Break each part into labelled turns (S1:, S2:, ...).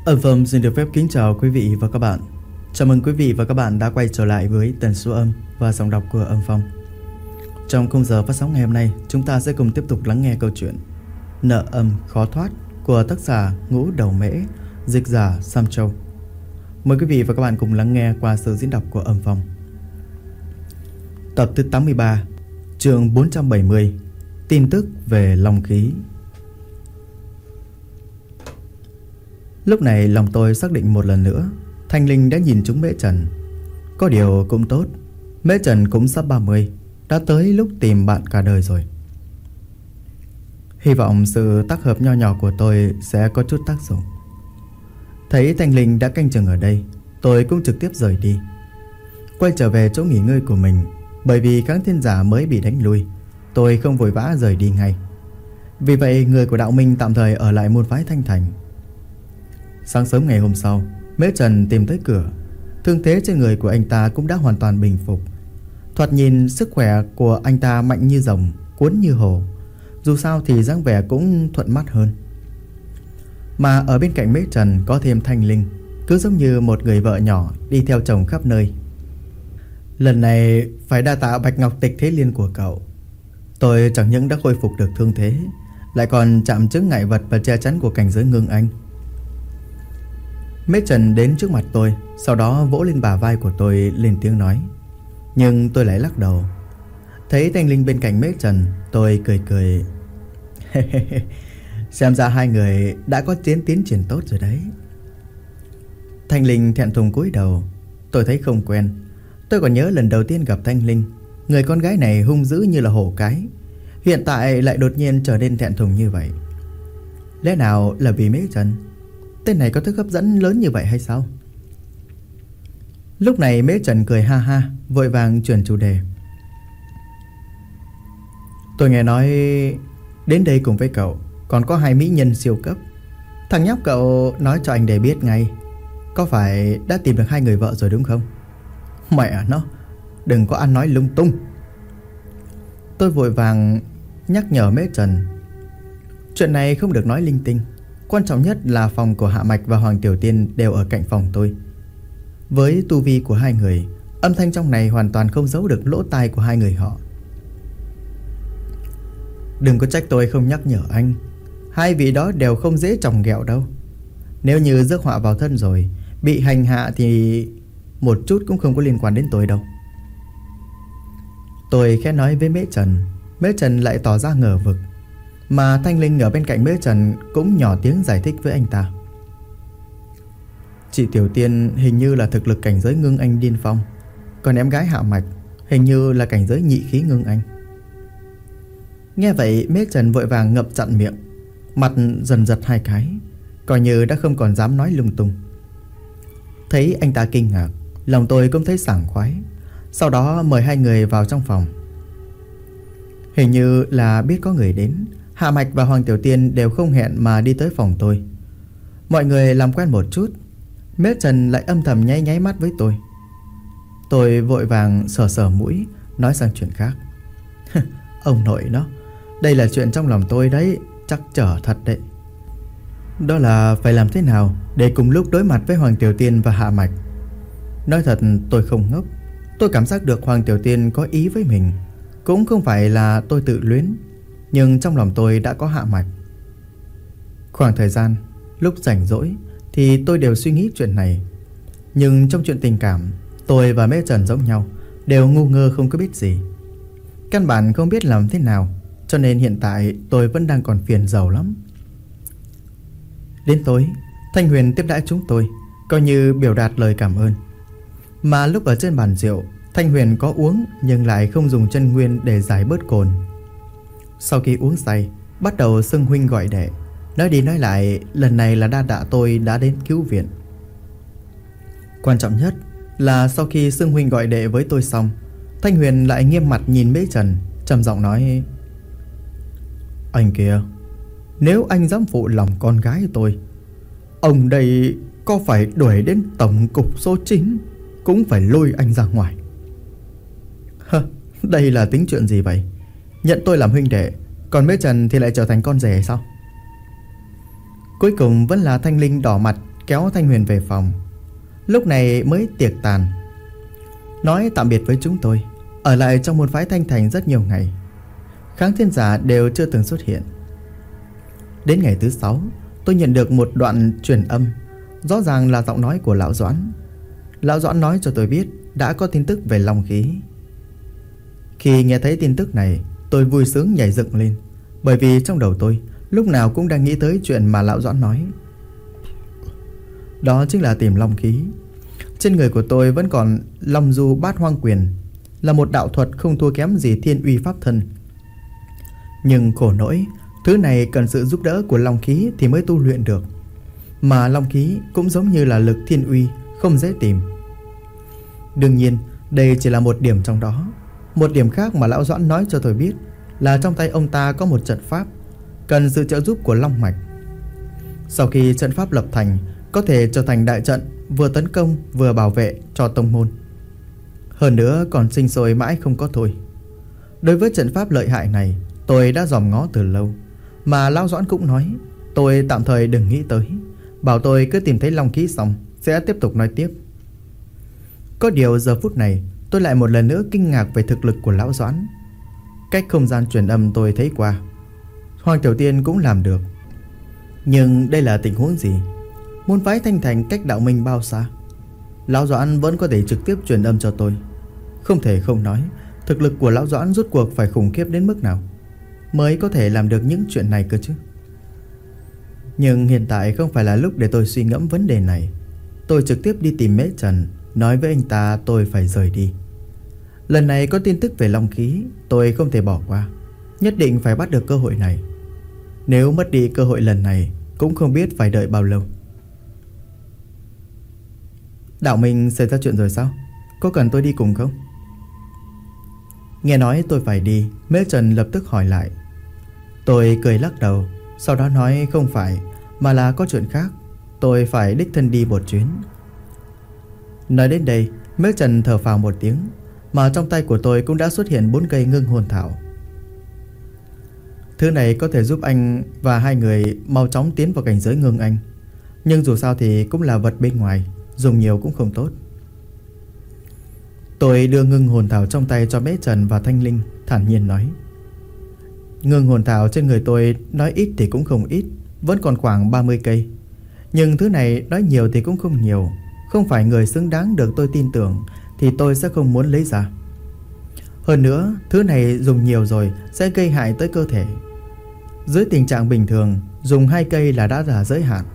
S1: Âm Phong xin được phép kính chào quý vị và các bạn. Chào mừng quý vị và các bạn đã quay trở lại với tần số âm và giọng đọc của Âm Phong. Trong khung giờ phát sóng ngày hôm nay, chúng ta sẽ cùng tiếp tục lắng nghe câu chuyện Nợ âm khó thoát của tác giả Ngũ Đầu Mễ, dịch giả Sam Châu. Mời quý vị và các bạn cùng lắng nghe qua sự diễn đọc của Âm Phong. Tập thứ 83, chương 470, tin tức về long khí. Lúc này lòng tôi xác định một lần nữa, Thanh Linh đã nhìn trúng Mễ Trần. Có điều cũng tốt, Mễ Trần cũng sắp 30, đã tới lúc tìm bạn cả đời rồi. Hy vọng sự tác hợp nho nhỏ của tôi sẽ có chút tác dụng. Thấy Thanh Linh đã canh chừng ở đây, tôi cũng trực tiếp rời đi, quay trở về chỗ nghỉ ngơi của mình. Bởi vì Kháng Thiên Giả mới bị đánh lui, tôi không vội vã rời đi ngay. Vì vậy người của đạo minh tạm thời ở lại môn phái Thanh Thành. Sáng sớm ngày hôm sau, Mễ Trần tìm tới cửa. Thương thế trên người của anh ta cũng đã hoàn toàn bình phục. Thoạt nhìn sức khỏe của anh ta mạnh như rồng, cuốn như hổ. Dù sao thì dáng vẻ cũng thuận mắt hơn. Mà ở bên cạnh Mễ Trần có thêm Thanh Linh, cứ giống như một người vợ nhỏ đi theo chồng khắp nơi. Lần này phải đa tạ Bạch Ngọc Tịch Thế Liên của cậu. Tôi chẳng những đã khôi phục được thương thế, lại còn chạm chướng ngại vật và che chắn của cảnh giới ngưng anh. Mễ Trần đến trước mặt tôi, sau đó vỗ lên bả vai của tôi lên tiếng nói. Nhưng tôi lại lắc đầu. Thấy Thanh Linh bên cạnh Mễ Trần, tôi cười cười. Xem ra hai người đã có tiến triển tốt rồi đấy. Thanh Linh thẹn thùng cúi đầu. Tôi thấy không quen. Tôi còn nhớ lần đầu tiên gặp Thanh Linh, người con gái này hung dữ như là hổ cái, hiện tại lại đột nhiên trở nên thẹn thùng như vậy. Lẽ nào là vì Mễ Trần? Tên này có thức hấp dẫn lớn như vậy hay sao? Lúc này Mễ Trần cười ha ha, vội vàng chuyển chủ đề. Tôi nghe nói đến đây cùng với cậu còn có hai mỹ nhân siêu cấp. Thằng nhóc cậu nói cho anh để biết ngay. Có phải đã tìm được hai người vợ rồi đúng không? Mẹ nó, đừng có ăn nói lung tung. Tôi vội vàng nhắc nhở Mễ Trần. Chuyện này không được nói linh tinh. Quan trọng nhất là phòng của Hạ Mạch và Hoàng Tiểu Tiên đều ở cạnh phòng tôi. Với tu vi của hai người, âm thanh trong này hoàn toàn không giấu được lỗ tai của hai người họ. Đừng có trách tôi không nhắc nhở anh. Hai vị đó đều không dễ chọc ghẹo đâu. Nếu như rước họa vào thân rồi, bị hành hạ thì một chút cũng không có liên quan đến tôi đâu. Tôi khẽ nói với Mễ Trần. Mễ Trần lại tỏ ra ngờ vực. Mà Thanh Linh ở bên cạnh Mễ Trần cũng nhỏ tiếng giải thích với anh ta. Chị Tiểu Tiên hình như là thực lực cảnh giới ngưng anh điên phong, còn em gái Hạ Mạch hình như là cảnh giới nhị khí ngưng anh. Nghe vậy Mễ Trần vội vàng ngậm chặn miệng, mặt dần giật hai cái, coi như đã không còn dám nói lung tung. Thấy anh ta kinh ngạc, lòng tôi cũng thấy sảng khoái. Sau đó mời hai người vào trong phòng. Hình như là biết có người đến, Hạ Mạch và Hoàng Tiểu Tiên đều không hẹn mà đi tới phòng tôi. Mọi người làm quen một chút, Mễ Trần lại âm thầm nháy nháy mắt với tôi. Tôi vội vàng sờ sờ mũi, nói sang chuyện khác. Ông nội nó, đây là chuyện trong lòng tôi đấy, chắc trở thật đấy. Đó là phải làm thế nào để cùng lúc đối mặt với Hoàng Tiểu Tiên và Hạ Mạch. Nói thật tôi không ngốc. Tôi cảm giác được Hoàng Tiểu Tiên có ý với mình. Cũng không phải là tôi tự luyến, nhưng trong lòng tôi đã có Hạ Mạch. Khoảng thời gian lúc rảnh rỗi thì tôi đều suy nghĩ chuyện này. Nhưng trong chuyện tình cảm, tôi và Mễ Trần giống nhau, đều ngu ngơ không có biết gì. Căn bản không biết làm thế nào, cho nên hiện tại tôi vẫn đang còn phiền rầu lắm. Đến tối, Thanh Huyền tiếp đãi chúng tôi, coi như biểu đạt lời cảm ơn. Mà lúc ở trên bàn rượu, Thanh Huyền có uống nhưng lại không dùng chân nguyên để giải bớt cồn. Sau khi uống say, bắt đầu xưng huynh gọi đệ, nói đi nói lại lần này là đa tạ tôi đã đến cứu viện. Quan trọng nhất là sau khi xưng huynh gọi đệ với tôi xong, Thanh Huyền lại nghiêm mặt nhìn Mễ Trần, trầm giọng nói. Anh kìa, nếu anh dám phụ lòng con gái tôi, ông đây có phải đuổi đến tổng cục số 9 cũng phải lôi anh ra ngoài. Đây là tính chuyện gì vậy? Nhận tôi làm huynh đệ, còn Mễ Trần thì lại trở thành con rể hay sao? Cuối cùng vẫn là Thanh Linh đỏ mặt kéo Thanh Huyền về phòng. Lúc này mới tiệc tàn, nói tạm biệt với chúng tôi. Ở lại trong môn phái Thanh Thành rất nhiều ngày, Kháng Thiên Giả đều chưa từng xuất hiện. Đến ngày thứ 6, tôi nhận được một đoạn truyền âm, rõ ràng là giọng nói của Lão Doãn. Lão Doãn nói cho tôi biết đã có tin tức về long khí. Khi nghe thấy tin tức này, tôi vui sướng nhảy dựng lên, bởi vì trong đầu tôi lúc nào cũng đang nghĩ tới chuyện mà Lão Doãn nói. Đó chính là tìm long khí. Trên người của tôi vẫn còn Long Du Bát Hoang Quyền, là một đạo thuật không thua kém gì Thiên Uy Pháp Thân. Nhưng khổ nỗi, thứ này cần sự giúp đỡ của long khí thì mới tu luyện được. Mà long khí cũng giống như là lực thiên uy, không dễ tìm. Đương nhiên, đây chỉ là một điểm trong đó. Một điểm khác mà Lão Doãn nói cho tôi biết là trong tay ông ta có một trận pháp, cần sự trợ giúp của long mạch. Sau khi trận pháp lập thành, có thể trở thành đại trận, vừa tấn công vừa bảo vệ cho tông môn. Hơn nữa còn sinh sôi mãi không có thôi. Đối với trận pháp lợi hại này, tôi đã dòm ngó từ lâu. Mà Lão Doãn cũng nói tôi tạm thời đừng nghĩ tới, bảo tôi cứ tìm thấy long khí xong sẽ tiếp tục nói tiếp. Có điều giờ phút này tôi lại một lần nữa kinh ngạc về thực lực của Lão Doãn. Cách không gian truyền âm tôi thấy qua, Hoàng Tiểu Tiên cũng làm được. Nhưng đây là tình huống gì? Môn phái Thanh Thành cách đạo minh bao xa? Lão Doãn vẫn có thể trực tiếp truyền âm cho tôi. Không thể không nói, thực lực của Lão Doãn rốt cuộc phải khủng khiếp đến mức nào mới có thể làm được những chuyện này cơ chứ. Nhưng hiện tại không phải là lúc để tôi suy ngẫm vấn đề này. Tôi trực tiếp đi tìm Mễ Trần, nói với anh ta tôi phải rời đi. Lần này có tin tức về long khí, tôi không thể bỏ qua, nhất định phải bắt được cơ hội này. Nếu mất đi cơ hội lần này, cũng không biết phải đợi bao lâu. Đạo minh xảy ra chuyện rồi sao? Có cần tôi đi cùng không? Nghe nói tôi phải đi, Mễ Trần lập tức hỏi lại. Tôi cười lắc đầu, sau đó nói không phải, mà là có chuyện khác. Tôi phải đích thân đi một chuyến. Nói đến đây, Mễ Trần thở phào một tiếng, mà trong tay của tôi cũng đã xuất hiện 4 cây ngưng hồn thảo. Thứ này có thể giúp anh và hai người mau chóng tiến vào cảnh giới ngưng anh. Nhưng dù sao thì cũng là vật bên ngoài, dùng nhiều cũng không tốt. Tôi đưa ngưng hồn thảo trong tay cho Mễ Trần và Thanh Linh, thản nhiên nói. Ngưng hồn thảo trên người tôi nói ít thì cũng không ít, vẫn còn khoảng 30 cây. Nhưng thứ này nói nhiều thì cũng không nhiều, không phải người xứng đáng được tôi tin tưởng thì tôi sẽ không muốn lấy ra. Hơn nữa, thứ này dùng nhiều rồi sẽ gây hại tới cơ thể. Dưới tình trạng bình thường, dùng 2 cây là đã là giới hạn.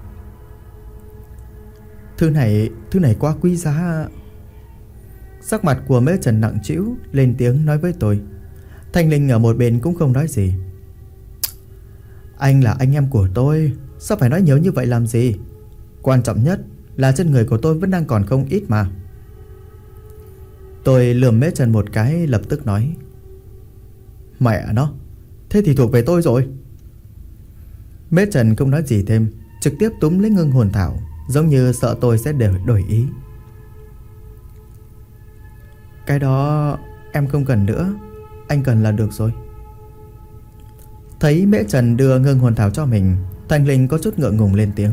S1: Thứ này quá quý giá. Sắc mặt của Mễ Trần nặng trĩu, lên tiếng nói với tôi. Thanh Linh ở một bên cũng không nói gì. Anh là anh em của tôi, sao phải nói nhiều như vậy làm gì? Quan trọng nhất là trên người của tôi vẫn đang còn không ít mà. Tôi lườm Mễ Trần một cái, lập tức nói. Mẹ nó, thế thì thuộc về tôi rồi. Mễ Trần không nói gì thêm, trực tiếp túm lấy ngưng hồn thảo, giống như sợ tôi sẽ đổi ý. Cái đó em không cần nữa, anh cần là được rồi. Thấy Mễ Trần đưa ngưng hồn thảo cho mình, Thanh Linh có chút ngượng ngùng lên tiếng.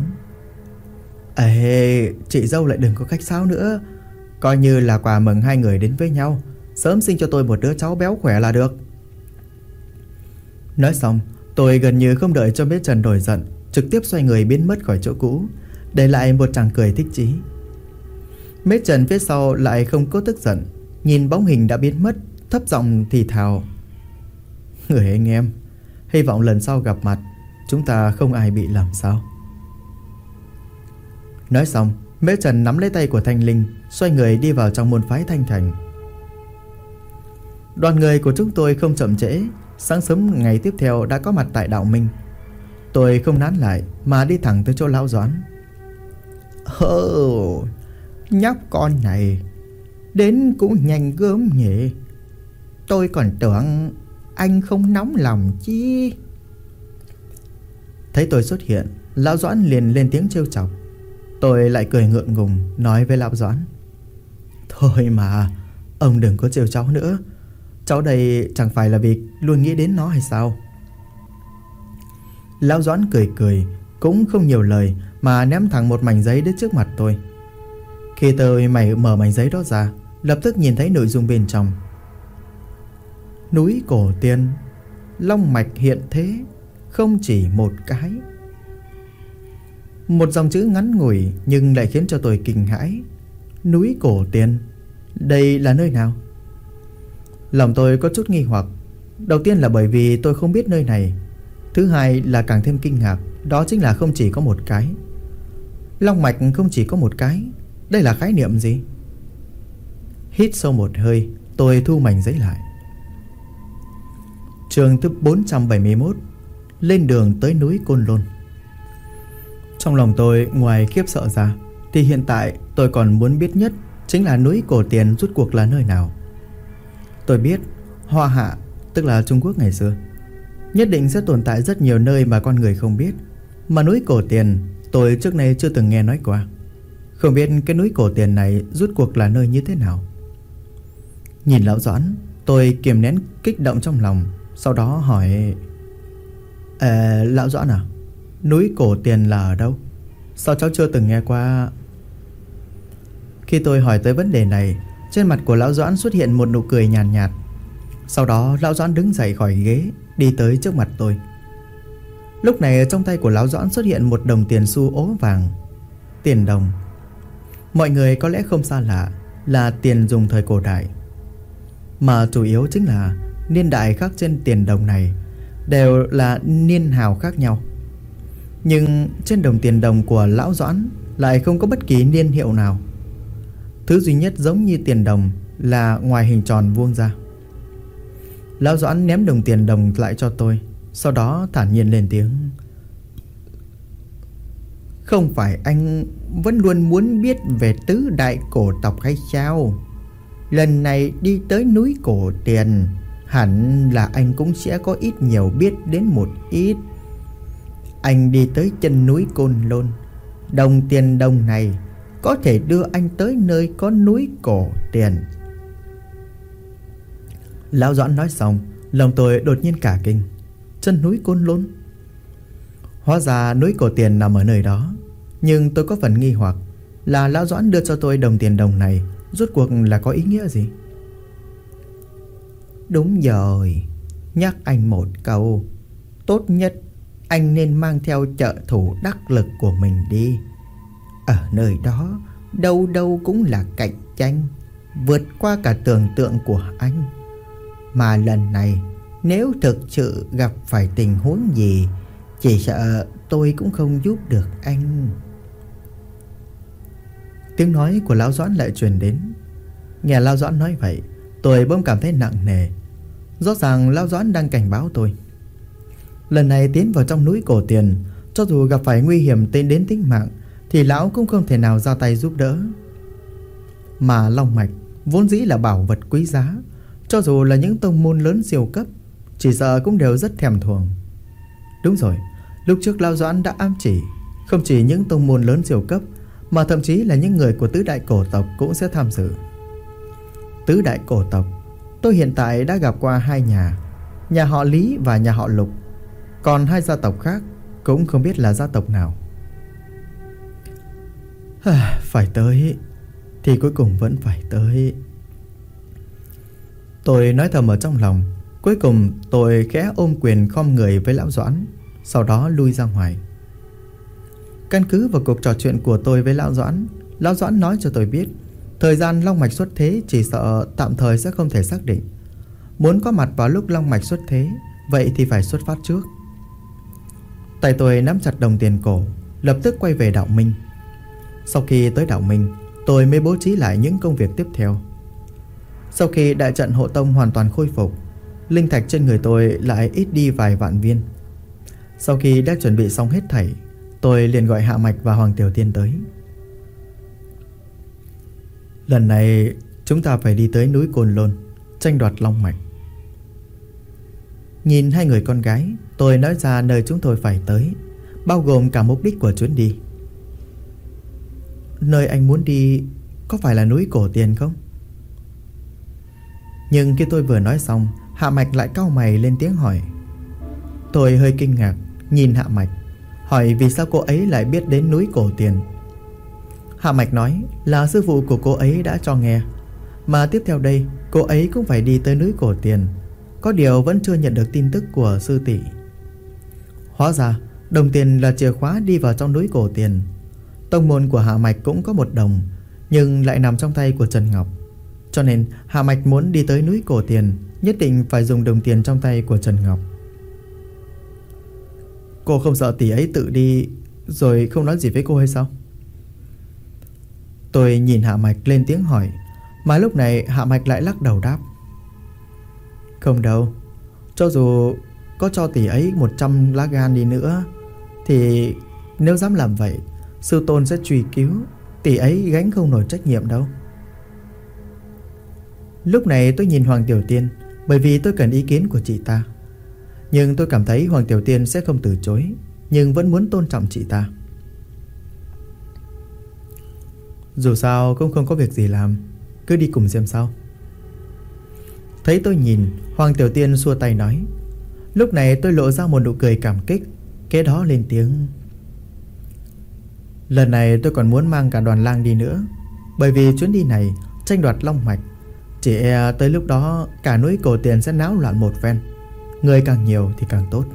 S1: Ê, chị dâu lại đừng có khách sáo nữa. Coi như là quà mừng hai người đến với nhau, sớm sinh cho tôi một đứa cháu béo khỏe là được. Nói xong, tôi gần như không đợi cho Mễ Trần nổi giận, trực tiếp xoay người biến mất khỏi chỗ cũ, để lại một tràng cười thích chí. Mễ Trần phía sau lại không có tức giận, nhìn bóng hình đã biến mất, thấp giọng thì thào. Người anh em, hy vọng lần sau gặp mặt chúng ta không ai bị làm sao. Nói xong, Mễ Trần nắm lấy tay của Thanh Linh, xoay người đi vào trong môn phái Thanh Thành. Đoàn người của chúng tôi không chậm trễ, sáng sớm ngày tiếp theo đã có mặt tại đạo minh. Tôi không nán lại mà đi thẳng tới chỗ Lão Doãn. Nhóc con này đến cũng nhanh gớm nhỉ. Tôi còn tưởng anh không nóng lòng chi. Thấy tôi xuất hiện, Lão Doãn liền lên tiếng trêu chọc. Tôi lại cười ngượng ngùng nói với Lão Doãn. Thôi mà, ông đừng có trêu cháu nữa. Cháu đây chẳng phải là vì luôn nghĩ đến nó hay sao? Lão Doãn cười cười, cũng không nhiều lời mà ném thẳng một mảnh giấy đến trước mặt tôi. Khi tôi mở mảnh giấy đó ra, lập tức nhìn thấy nội dung bên trong. Núi Cổ Tiền, long mạch hiện thế, không chỉ một cái. Một dòng chữ ngắn ngủi nhưng lại khiến cho tôi kinh hãi. Núi Cổ Tiền, đây là nơi nào? Lòng tôi có chút nghi hoặc. Đầu tiên là bởi vì tôi không biết nơi này. Thứ hai là càng thêm kinh ngạc, đó chính là không chỉ có một cái. Long mạch không chỉ có một cái. Đây là khái niệm gì? Hít sâu một hơi, tôi thu mảnh giấy lại. Chương thứ 471. Lên đường tới núi Côn Lôn. Trong lòng tôi ngoài khiếp sợ ra thì hiện tại tôi còn muốn biết nhất chính là núi Cổ Tiền rốt cuộc là nơi nào. Tôi biết Hoa Hạ, tức là Trung Quốc ngày xưa, nhất định sẽ tồn tại rất nhiều nơi mà con người không biết. Mà núi Cổ Tiền tôi trước nay chưa từng nghe nói qua. Không biết cái núi Cổ Tiền này rốt cuộc là nơi như thế nào. Nhìn lão Doãn, tôi kiềm nén kích động trong lòng. Sau đó hỏi: Lão Doãn à, núi Cổ Tiền là ở đâu? Sao cháu chưa từng nghe qua? Khi tôi hỏi tới vấn đề này, trên mặt của lão Doãn xuất hiện một nụ cười nhàn nhạt. Sau đó lão Doãn đứng dậy khỏi ghế, đi tới trước mặt tôi. Lúc này trong tay của lão Doãn xuất hiện một đồng tiền xu ố vàng. Tiền đồng. Mọi người có lẽ không xa lạ, là tiền dùng thời cổ đại. Mà chủ yếu chính là niên đại khắc trên tiền đồng này đều là niên hào khác nhau. Nhưng trên đồng tiền đồng của lão Doãn lại không có bất kỳ niên hiệu nào. Thứ duy nhất giống như tiền đồng là ngoài hình tròn vuông ra. Lão Doãn ném đồng tiền đồng lại cho tôi, sau đó thản nhiên lên tiếng: Không phải anh vẫn luôn muốn biết về tứ đại cổ tộc hay sao? Lần này đi tới núi Cổ Tiền, hẳn là anh cũng sẽ có ít nhiều biết đến một ít. Anh đi tới chân núi Côn Lôn, đồng tiền đồng này có thể đưa anh tới nơi có núi Cổ Tiền. Lão Doãn nói xong, lòng tôi đột nhiên cả kinh. Chân núi Côn Lôn? Hóa ra núi Cổ Tiền nằm ở nơi đó. Nhưng tôi có phần nghi hoặc là lão Doãn đưa cho tôi đồng tiền đồng này rốt cuộc là có ý nghĩa gì? Đúng rồi, nhắc anh một câu, tốt nhất anh nên mang theo trợ thủ đắc lực của mình đi. Ở nơi đó đâu đâu cũng là cạnh tranh, vượt qua cả tưởng tượng của anh. Mà lần này nếu thực sự gặp phải tình huống gì, chỉ sợ tôi cũng không giúp được anh. Tiếng nói của lão Doãn lại truyền đến. Nghe lão Doãn nói vậy, tôi bỗng cảm thấy nặng nề. Rõ ràng lão Doãn đang cảnh báo tôi. Lần này tiến vào trong núi Cổ Tiền, cho dù gặp phải nguy hiểm đến tính mạng thì lão cũng không thể nào ra tay giúp đỡ. Mà long mạch vốn dĩ là bảo vật quý giá, cho dù là những tông môn lớn siêu cấp chỉ sợ cũng đều rất thèm thuồng. Đúng rồi, lúc trước lão Doãn đã ám chỉ không chỉ những tông môn lớn siêu cấp mà thậm chí là những người của tứ đại cổ tộc cũng sẽ tham dự. Tứ đại cổ tộc, tôi hiện tại đã gặp qua hai nhà, nhà họ Lý và nhà họ Lục. Còn hai gia tộc khác cũng không biết là gia tộc nào. Phải tới thì cuối cùng vẫn phải tới. Tôi nói thầm ở trong lòng. Cuối cùng tôi khẽ ôm quyền khom người với lão Doãn, sau đó lui ra ngoài. Căn cứ vào cuộc trò chuyện của tôi với lão Doãn nói cho tôi biết thời gian long mạch xuất thế chỉ sợ tạm thời sẽ không thể xác định. Muốn có mặt vào lúc long mạch xuất thế, vậy thì phải xuất phát trước. Tay tôi nắm chặt đồng tiền cổ, lập tức quay về Đạo Minh. Sau khi tới Đạo Minh, tôi mới bố trí lại những công việc tiếp theo. Sau khi đại trận hộ tông hoàn toàn khôi phục, linh thạch trên người tôi lại ít đi vài vạn viên. Sau khi đã chuẩn bị xong hết thảy, tôi liền gọi Hạ Mạch và Hoàng Tiểu Tiên tới. Lần này chúng ta phải đi tới núi Côn Lôn, tranh đoạt long mạch. Nhìn hai người con gái, tôi nói ra nơi chúng tôi phải tới, bao gồm cả mục đích của chuyến đi. Nơi anh muốn đi có phải là núi Cổ Tiền không? Nhưng khi tôi vừa nói xong, Hạ Mạch lại cau mày lên tiếng hỏi. Tôi hơi kinh ngạc nhìn Hạ Mạch. hỏi vì sao cô ấy lại biết đến núi Cổ Tiền. Hạ Mạch nói là sư phụ của cô ấy đã cho nghe, mà tiếp theo đây cô ấy cũng phải đi tới núi Cổ Tiền. Có điều vẫn chưa nhận được tin tức của sư tỷ. Hóa ra đồng tiền là chìa khóa đi vào trong núi Cổ Tiền. Tông môn của Hạ Mạch cũng có một đồng, nhưng lại nằm trong tay của Trần Ngọc. Cho nên Hạ Mạch muốn đi tới núi Cổ Tiền, nhất định phải dùng đồng tiền trong tay của Trần Ngọc. Cô không sợ tỷ ấy tự đi rồi không nói gì với cô hay sao? Tôi nhìn Hạ Mạch lên tiếng hỏi, mà lúc này Hạ Mạch lại lắc đầu đáp: Không đâu, cho dù có cho tỷ ấy 100 lá gan đi nữa thì nếu dám làm vậy, sư tôn sẽ truy cứu, tỷ ấy gánh không nổi trách nhiệm đâu. Lúc này tôi nhìn Hoàng Tiểu Tiên, bởi vì tôi cần ý kiến của chị ta. Nhưng tôi cảm thấy Hoàng Tiểu Tiên sẽ không từ chối, nhưng vẫn muốn tôn trọng chị ta. Dù sao cũng không có việc gì làm, cứ đi cùng xem sao. Thấy tôi nhìn, Hoàng Tiểu Tiên xua tay nói. Lúc này tôi lộ ra một nụ cười cảm kích, kế đó lên tiếng: Lần này tôi còn muốn mang cả đoàn lang đi nữa, bởi vì chuyến đi này tranh đoạt long mạch, chỉ e tới lúc đó cả núi Cổ Tiền sẽ náo loạn một phen. Người càng nhiều thì càng tốt.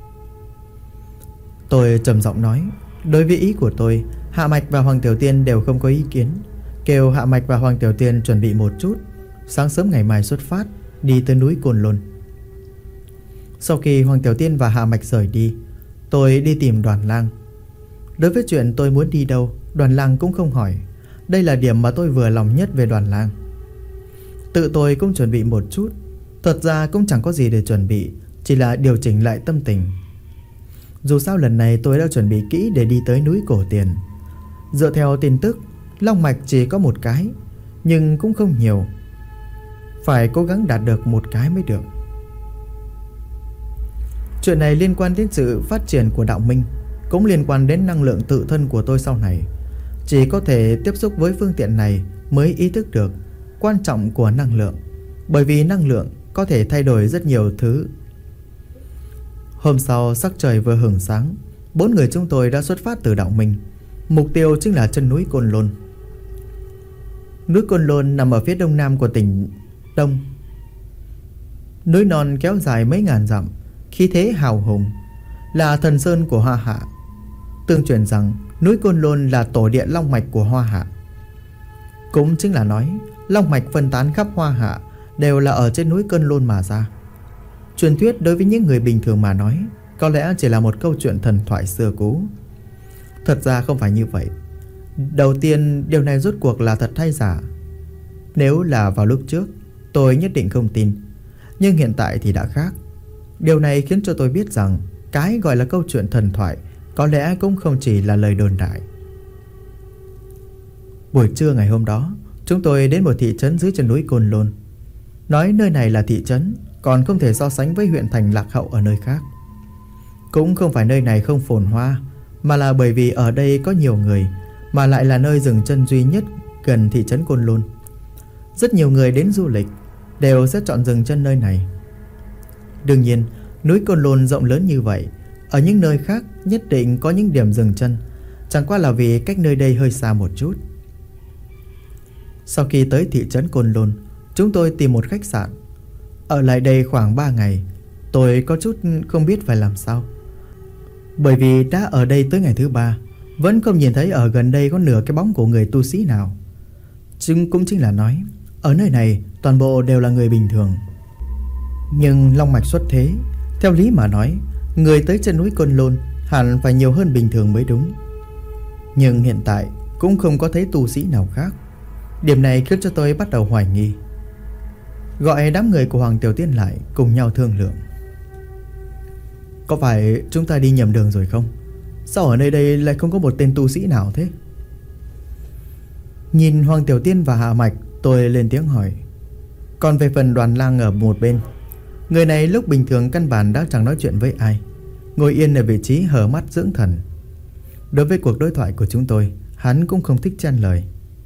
S1: Tôi trầm giọng nói. Đối với ý của tôi, Hạ Mạch và Hoàng Tiểu Tiên đều không có ý kiến. Kêu Hạ Mạch và Hoàng Tiểu Tiên chuẩn bị một chút, sáng sớm ngày mai xuất phát, đi tới núi Côn Lôn. Sau khi Hoàng Tiểu Tiên và Hạ Mạch rời đi, tôi đi tìm Đoàn Lang. Đối với chuyện tôi muốn đi đâu, Đoàn Lang cũng không hỏi. Đây là điểm mà tôi vừa lòng nhất về Đoàn Lang. Tự tôi cũng chuẩn bị một chút. Thật ra cũng chẳng có gì để chuẩn bị, chỉ là điều chỉnh lại tâm tình. Dù sao lần này tôi đã chuẩn bị kỹ để đi tới núi Cổ Tiền. Dựa theo tin tức, long mạch chỉ có một cái, nhưng cũng không nhiều. Phải cố gắng đạt được một cái mới được. Chuyện này liên quan đến sự phát triển của đạo minh, cũng liên quan đến năng lượng tự thân của tôi sau này. Chỉ có thể tiếp xúc với phương tiện này mới ý thức được quan trọng của năng lượng, bởi vì năng lượng có thể thay đổi rất nhiều thứ. Hôm sau sắc trời vừa hửng sáng, 4 người chúng tôi đã xuất phát từ đạo minh. Mục tiêu chính là chân núi Côn Lôn. Núi Côn Lôn nằm ở phía đông nam của tỉnh Đông. Núi non kéo dài mấy ngàn dặm, khí thế hào hùng, là thần sơn của Hoa Hạ. Tương truyền rằng núi Côn Lôn là tổ địa long mạch của Hoa Hạ. Cũng chính là nói long mạch phân tán khắp Hoa Hạ đều là ở trên núi Côn Lôn mà ra. Truyền thuyết đối với những người bình thường mà nói có lẽ chỉ là một câu chuyện thần thoại xưa cũ. Thật ra không phải như vậy. Đầu tiên, điều này rốt cuộc là thật hay giả? Nếu là vào lúc trước, tôi nhất định không tin. Nhưng hiện tại thì đã khác. Điều này khiến cho tôi biết rằng cái gọi là câu chuyện thần thoại có lẽ cũng không chỉ là lời đồn đại. Buổi trưa ngày hôm đó, chúng tôi đến một thị trấn dưới chân núi Côn Lôn. Nói nơi này là thị trấn còn không thể so sánh với huyện thành lạc hậu ở nơi khác. Cũng không phải nơi này không phồn hoa, mà là bởi vì ở đây có nhiều người, mà lại là nơi dừng chân duy nhất gần thị trấn Côn Lôn. Rất nhiều người đến du lịch đều sẽ chọn dừng chân nơi này. Đương nhiên, núi Côn Lôn rộng lớn như vậy, ở những nơi khác nhất định có những điểm dừng chân, chẳng qua là vì cách nơi đây hơi xa một chút. Sau khi tới thị trấn Côn Lôn, chúng tôi tìm một khách sạn. Ở lại đây khoảng 3 ngày, tôi có chút không biết phải làm sao. Bởi vì đã ở đây tới ngày thứ 3, vẫn không nhìn thấy ở gần đây có nửa cái bóng của người tu sĩ nào. Cũng chính là nói, ở nơi này toàn bộ đều là người bình thường. Nhưng long mạch xuất thế, theo lý mà nói, người tới chân núi Côn Lôn hẳn phải nhiều hơn bình thường mới đúng. Nhưng hiện tại cũng không có thấy tu sĩ nào khác. Điểm này khiến cho tôi bắt đầu hoài nghi. Gọi đám người của Hoàng Tiểu Tiên lại cùng nhau thương lượng. Có phải chúng ta đi nhầm đường rồi không? Sao ở nơi đây lại không có một tên tu sĩ nào thế? Nhìn Hoàng Tiểu Tiên và Hạ Mạch, tôi lên tiếng hỏi. Còn về phần Đoàn Lang ở một bên, người này lúc bình thường căn bản đã chẳng nói chuyện với ai, ngồi yên ở vị trí hở mắt dưỡng thần. Đối với cuộc đối thoại của chúng tôi, hắn cũng không thích chen lời.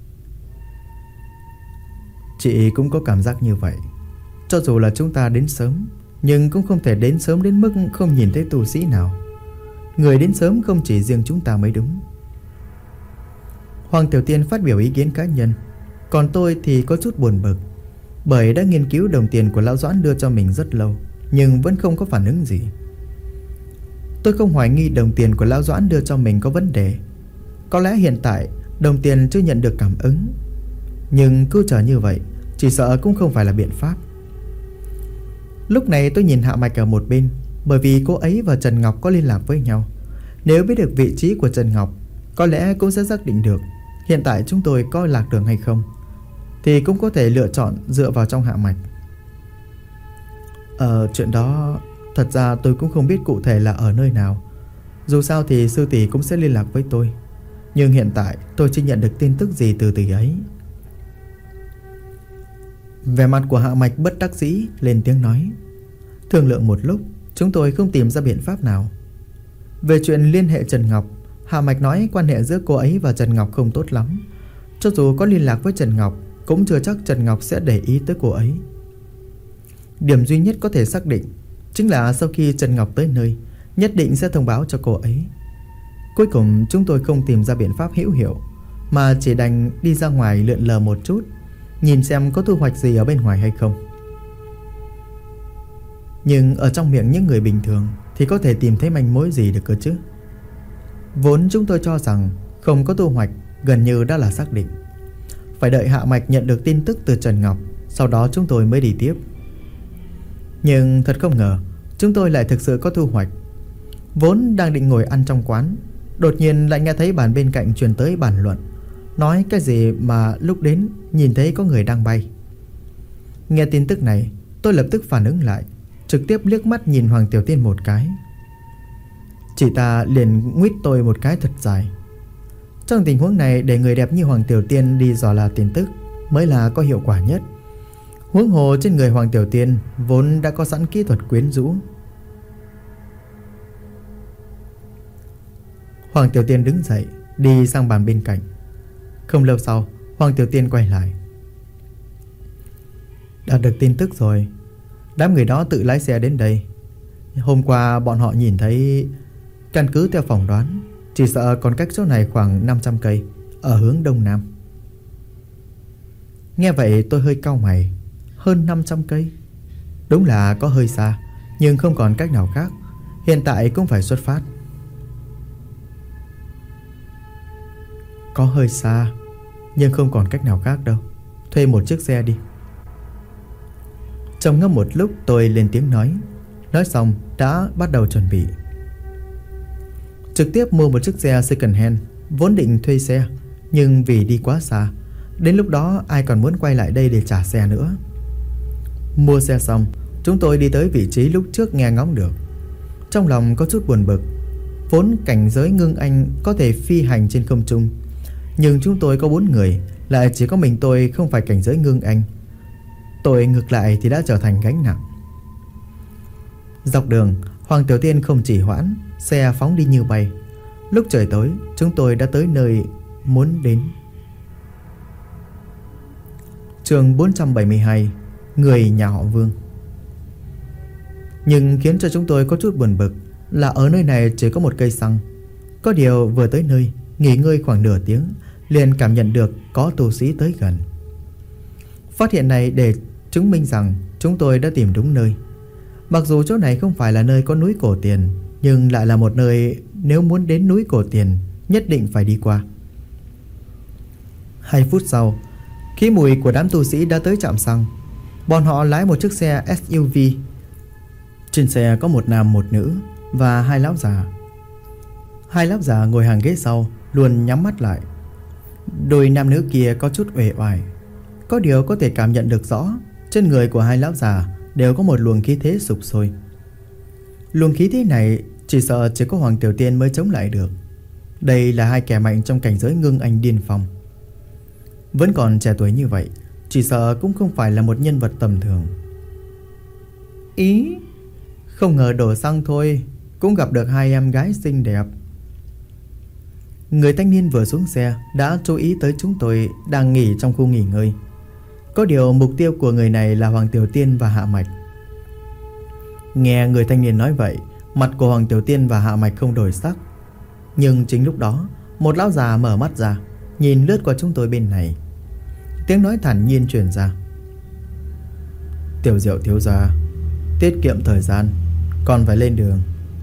S1: Chị cũng có cảm giác như vậy. Cho dù là chúng ta đến sớm, nhưng cũng không thể đến sớm đến mức không nhìn thấy tu sĩ nào. Người đến sớm không chỉ riêng chúng ta mới đúng. Hoàng Tiểu Tiên phát biểu ý kiến cá nhân, còn tôi thì có chút buồn bực, bởi đã nghiên cứu đồng tiền của Lão Doãn đưa cho mình rất lâu, nhưng vẫn không có phản ứng gì. Tôi không hoài nghi đồng tiền của Lão Doãn đưa cho mình có vấn đề. Có lẽ hiện tại đồng tiền chưa nhận được cảm ứng, nhưng cứ chờ như vậy chỉ sợ cũng không phải là biện pháp. Lúc này tôi nhìn Hạ Mạch ở một bên, bởi vì cô ấy và Trần Ngọc có liên lạc với nhau. Nếu biết được vị trí của Trần Ngọc, có lẽ cũng sẽ xác định được hiện tại chúng tôi có lạc đường hay không, thì cũng có thể lựa chọn dựa vào trong Hạ Mạch. Chuyện đó thật ra tôi cũng không biết cụ thể là ở nơi nào. Dù sao thì sư tỷ cũng sẽ liên lạc với tôi, nhưng hiện tại tôi chưa nhận được tin tức gì từ tỷ ấy. Vẻ mặt của Hạ Mạch bất đắc dĩ lên tiếng nói. Thương lượng một lúc, chúng tôi không tìm ra biện pháp nào. Về chuyện liên hệ Trần Ngọc, Hạ Mạch nói quan hệ giữa cô ấy và Trần Ngọc không tốt lắm. Cho dù có liên lạc với Trần Ngọc, cũng chưa chắc Trần Ngọc sẽ để ý tới cô ấy. Điểm duy nhất có thể xác định chính là sau khi Trần Ngọc tới nơi, nhất định sẽ thông báo cho cô ấy. Cuối cùng chúng tôi không tìm ra biện pháp hữu hiệu, mà chỉ đành đi ra ngoài lượn lờ một chút, nhìn xem có thu hoạch gì ở bên ngoài hay không. Nhưng ở trong miệng những người bình thường thì có thể tìm thấy manh mối gì được cơ chứ. Vốn chúng tôi cho rằng không có thu hoạch gần như đã là xác định. Phải đợi Hạ Mạch nhận được tin tức từ Trần Ngọc, sau đó chúng tôi mới đi tiếp. Nhưng thật không ngờ, chúng tôi lại thực sự có thu hoạch. Vốn đang định ngồi ăn trong quán, đột nhiên lại nghe thấy bàn bên cạnh truyền tới bàn luận, nói cái gì mà lúc đến nhìn thấy có người đang bay. Nghe tin tức này, tôi lập tức phản ứng lại, trực tiếp liếc mắt nhìn Hoàng Tiểu Tiên một cái. Chị ta liền nguýt tôi một cái thật dài. Trong tình huống này, để người đẹp như Hoàng Tiểu Tiên đi dò la tin tức mới là có hiệu quả nhất. Huống hồ trên người Hoàng Tiểu Tiên vốn đã có sẵn kỹ thuật quyến rũ. Hoàng Tiểu Tiên đứng dậy, đi sang bàn bên cạnh. Không lâu sau, Hoàng Tiểu Tiên quay lại. Đạt được tin tức rồi. Đám người đó tự lái xe đến đây. Hôm qua bọn họ nhìn thấy, căn cứ theo phỏng đoán, chỉ sợ còn cách chỗ này khoảng 500 cây, ở hướng đông nam. Nghe vậy tôi hơi cau mày. Hơn 500 cây, đúng là có hơi xa, nhưng không còn cách nào khác, hiện tại cũng phải xuất phát. Có hơi xa, nhưng không còn cách nào khác đâu. Thuê một chiếc xe đi. Trầm ngâm một lúc, tôi lên tiếng nói. Nói xong đã bắt đầu chuẩn bị. Trực tiếp mua một chiếc xe second hand. Vốn định thuê xe, nhưng vì đi quá xa, đến lúc đó ai còn muốn quay lại đây để trả xe nữa. Mua xe xong, chúng tôi đi tới vị trí lúc trước nghe ngóng được. Trong lòng có chút buồn bực. Vốn cảnh giới ngưng anh có thể phi hành trên không trung, nhưng chúng tôi có 4 người, lại chỉ có mình tôi không phải cảnh giới ngưng anh. Tôi ngược lại thì đã trở thành gánh nặng. Dọc đường, Hoàng Tiểu Tiên không chỉ hoãn, xe phóng đi như bay. Lúc trời tối, chúng tôi đã tới nơi muốn đến. Chương 472, người nhà họ Vương. Nhưng khiến cho chúng tôi có chút buồn bực là ở nơi này chỉ có một cây xăng. Có điều vừa tới nơi, nghỉ ngơi khoảng nửa tiếng, liền cảm nhận được có tu sĩ tới gần. Phát hiện này để chứng minh rằng chúng tôi đã tìm đúng nơi. Mặc dù chỗ này không phải là nơi có núi cổ tiền, nhưng lại là một nơi nếu muốn đến núi cổ tiền nhất định phải đi qua. 2 phút sau, khí mùi của đám tu sĩ đã tới trạm xăng. Bọn họ lái một chiếc xe SUV. Trên xe có một nam một nữ và 2 lão già. 2 lão già ngồi hàng ghế sau, luôn nhắm mắt lại. Đôi nam nữ kia có chút uể oải. Có điều có thể cảm nhận được rõ, trên người của 2 lão già đều có một luồng khí thế sục sôi. Luồng khí thế này chỉ sợ chỉ có Hoàng Tiểu Tiên mới chống lại được. Đây là 2 kẻ mạnh trong cảnh giới ngưng anh điên phong. Vẫn còn trẻ tuổi như vậy, chỉ sợ cũng không phải là một nhân vật tầm thường. Ý, không ngờ đổ xăng thôi cũng gặp được 2 em gái xinh đẹp. Người thanh niên vừa xuống xe đã chú ý tới chúng tôi đang nghỉ trong khu nghỉ ngơi. Có điều mục tiêu của người này là Hoàng Tiểu Tiên và Hạ Mạch. Nghe người thanh niên nói vậy, Mặt của Hoàng Tiểu Tiên và Hạ Mạch không đổi sắc. Nhưng chính lúc đó, một lão già mở mắt ra, nhìn lướt qua chúng tôi bên này. Tiếng nói thản nhiên truyền ra: "Tiểu Diệu thiếu gia, tiết kiệm thời gian, còn phải lên đường."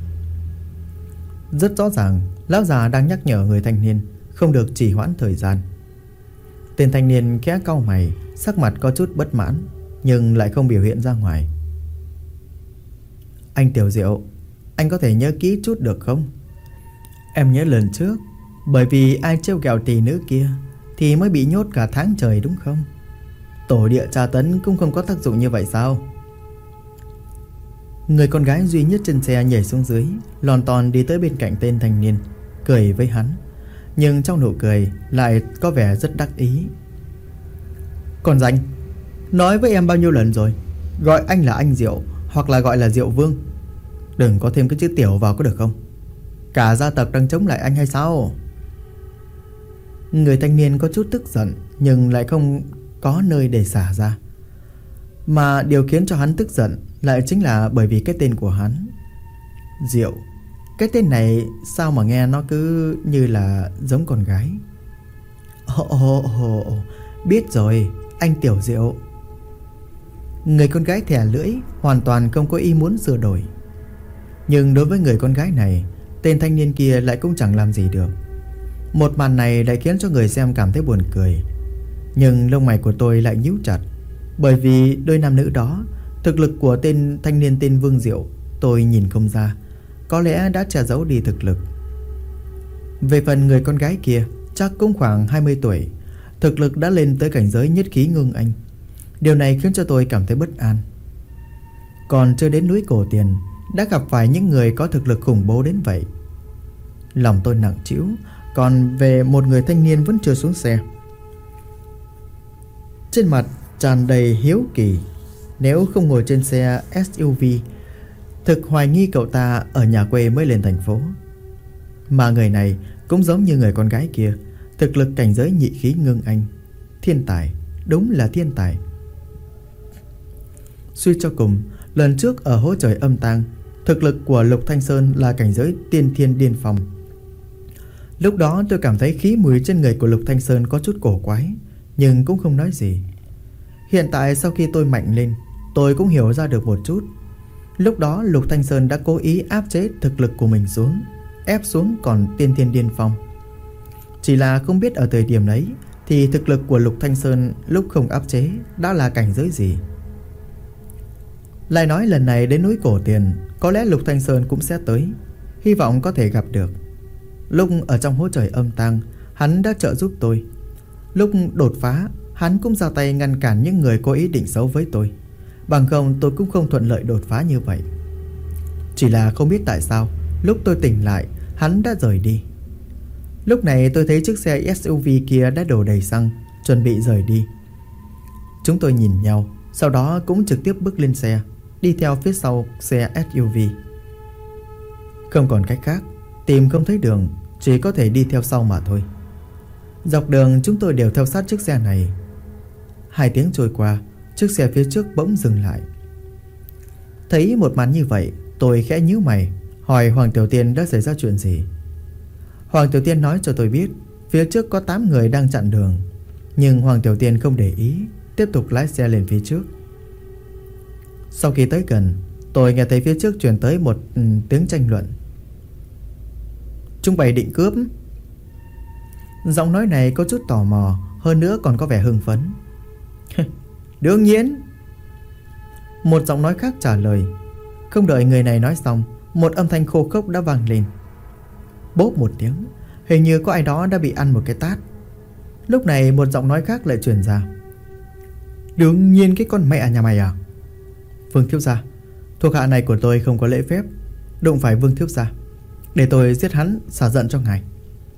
S1: Rất rõ ràng, lão già đang nhắc nhở người thanh niên không được trì hoãn thời gian. Tên thanh niên khẽ cau mày, sắc mặt có chút bất mãn, nhưng lại không biểu hiện ra ngoài. "Anh Tiểu Diệu, anh có thể nhớ kỹ chút được không? Em nhớ lần trước, bởi vì ai trêu ghẹo tỷ nữ kia thì mới bị nhốt cả tháng trời đúng không? Tổ địa tra tấn cũng không có tác dụng như vậy sao?" Người con gái duy nhất trên xe nhảy xuống dưới, lon ton đi tới bên cạnh tên thanh niên, cười với hắn, nhưng trong nụ cười lại có vẻ rất đắc ý. "Còn Danh, nói với em bao nhiêu lần rồi, gọi anh là anh Diệu hoặc là gọi là Diệu Vương. Đừng có thêm cái chữ Tiểu vào có được không? Cả gia tộc đang chống lại anh hay sao?" Người thanh niên có chút tức giận, nhưng lại không có nơi để xả ra. Mà điều khiến cho hắn tức giận lại chính là bởi vì cái tên của hắn, Diệu. Cái tên này sao mà nghe nó cứ như là giống con gái. Ồ, biết rồi, anh Tiểu Diệu. Người con gái thè lưỡi, hoàn toàn không có ý muốn sửa đổi. Nhưng đối với người con gái này, tên thanh niên kia lại cũng chẳng làm gì được. Một màn này lại khiến cho người xem cảm thấy buồn cười. Nhưng lông mày của tôi lại nhíu chặt, bởi vì đôi nam nữ đó, thực lực của tên thanh niên tên Vương Diệu tôi nhìn không ra, có lẽ đã che giấu đi thực lực. Về phần người con gái kia, chắc cũng khoảng 20 tuổi, thực lực đã lên tới cảnh giới nhất khí ngưng anh. Điều này khiến cho tôi cảm thấy bất an. Còn chưa đến núi Cổ Tiền đã gặp phải những người có thực lực khủng bố đến vậy. Lòng tôi nặng trĩu. Còn về một người thanh niên vẫn chưa xuống xe, trên mặt tràn đầy hiếu kỳ. Nếu không ngồi trên xe SUV, thực hoài nghi cậu ta ở nhà quê mới lên thành phố. Mà người này cũng giống như người con gái kia, thực lực cảnh giới nhị khí ngưng anh. Thiên tài, đúng là thiên tài. Suy cho cùng, lần trước ở hố trời âm tang, thực lực của Lục Thanh Sơn là cảnh giới tiên thiên điên phong. Lúc đó tôi cảm thấy khí mùi trên người của Lục Thanh Sơn có chút cổ quái, nhưng cũng không nói gì. Hiện tại sau khi tôi mạnh lên, tôi cũng hiểu ra được một chút. Lúc đó Lục Thanh Sơn đã cố ý áp chế thực lực của mình xuống, ép xuống còn tiên thiên điên phong. Chỉ là không biết ở thời điểm ấy thì thực lực của Lục Thanh Sơn lúc không áp chế đã là cảnh giới gì. Lại nói lần này đến núi Cổ Tiền, có lẽ Lục Thanh Sơn cũng sẽ tới, hy vọng có thể gặp được. Lúc ở trong hố trời âm tang, hắn đã trợ giúp tôi. Lúc đột phá, hắn cũng ra tay ngăn cản những người có ý định xấu với tôi. Bằng không tôi cũng không thuận lợi đột phá như vậy. Chỉ là không biết tại sao, lúc tôi tỉnh lại, hắn đã rời đi. Lúc này tôi thấy chiếc xe SUV kia đã đổ đầy xăng, chuẩn bị rời đi. Chúng tôi nhìn nhau, sau đó cũng trực tiếp bước lên xe, đi theo phía sau xe SUV. Không còn cách khác, tìm không thấy đường, chỉ có thể đi theo sau mà thôi. Dọc đường chúng tôi đều theo sát chiếc xe này. 2 tiếng trôi qua, chiếc xe phía trước bỗng dừng lại. Thấy một màn như vậy, tôi khẽ nhíu mày, hỏi Hoàng Tiểu Tiên đã xảy ra chuyện gì. Hoàng Tiểu Tiên nói cho tôi biết phía trước có 8 người đang chặn đường, nhưng Hoàng Tiểu Tiên không để ý, tiếp tục lái xe lên phía trước. Sau khi tới gần, tôi nghe thấy phía trước truyền tới một tiếng tranh luận. "Chúng bày định cướp." Giọng nói này có chút tò mò, hơn nữa còn có vẻ hưng phấn. "Đương nhiên." Một giọng nói khác trả lời. Không đợi người này nói xong, một âm thanh khô khốc đã vang lên. Bốp một tiếng, hình như có ai đó đã bị ăn một cái tát. Lúc này một giọng nói khác lại truyền ra. "Đương nhiên cái con mẹ nhà mày à? Vương thiếu gia, thuộc hạ này của tôi không có lễ phép, đụng phải Vương thiếu gia, để tôi giết hắn xả giận cho ngài."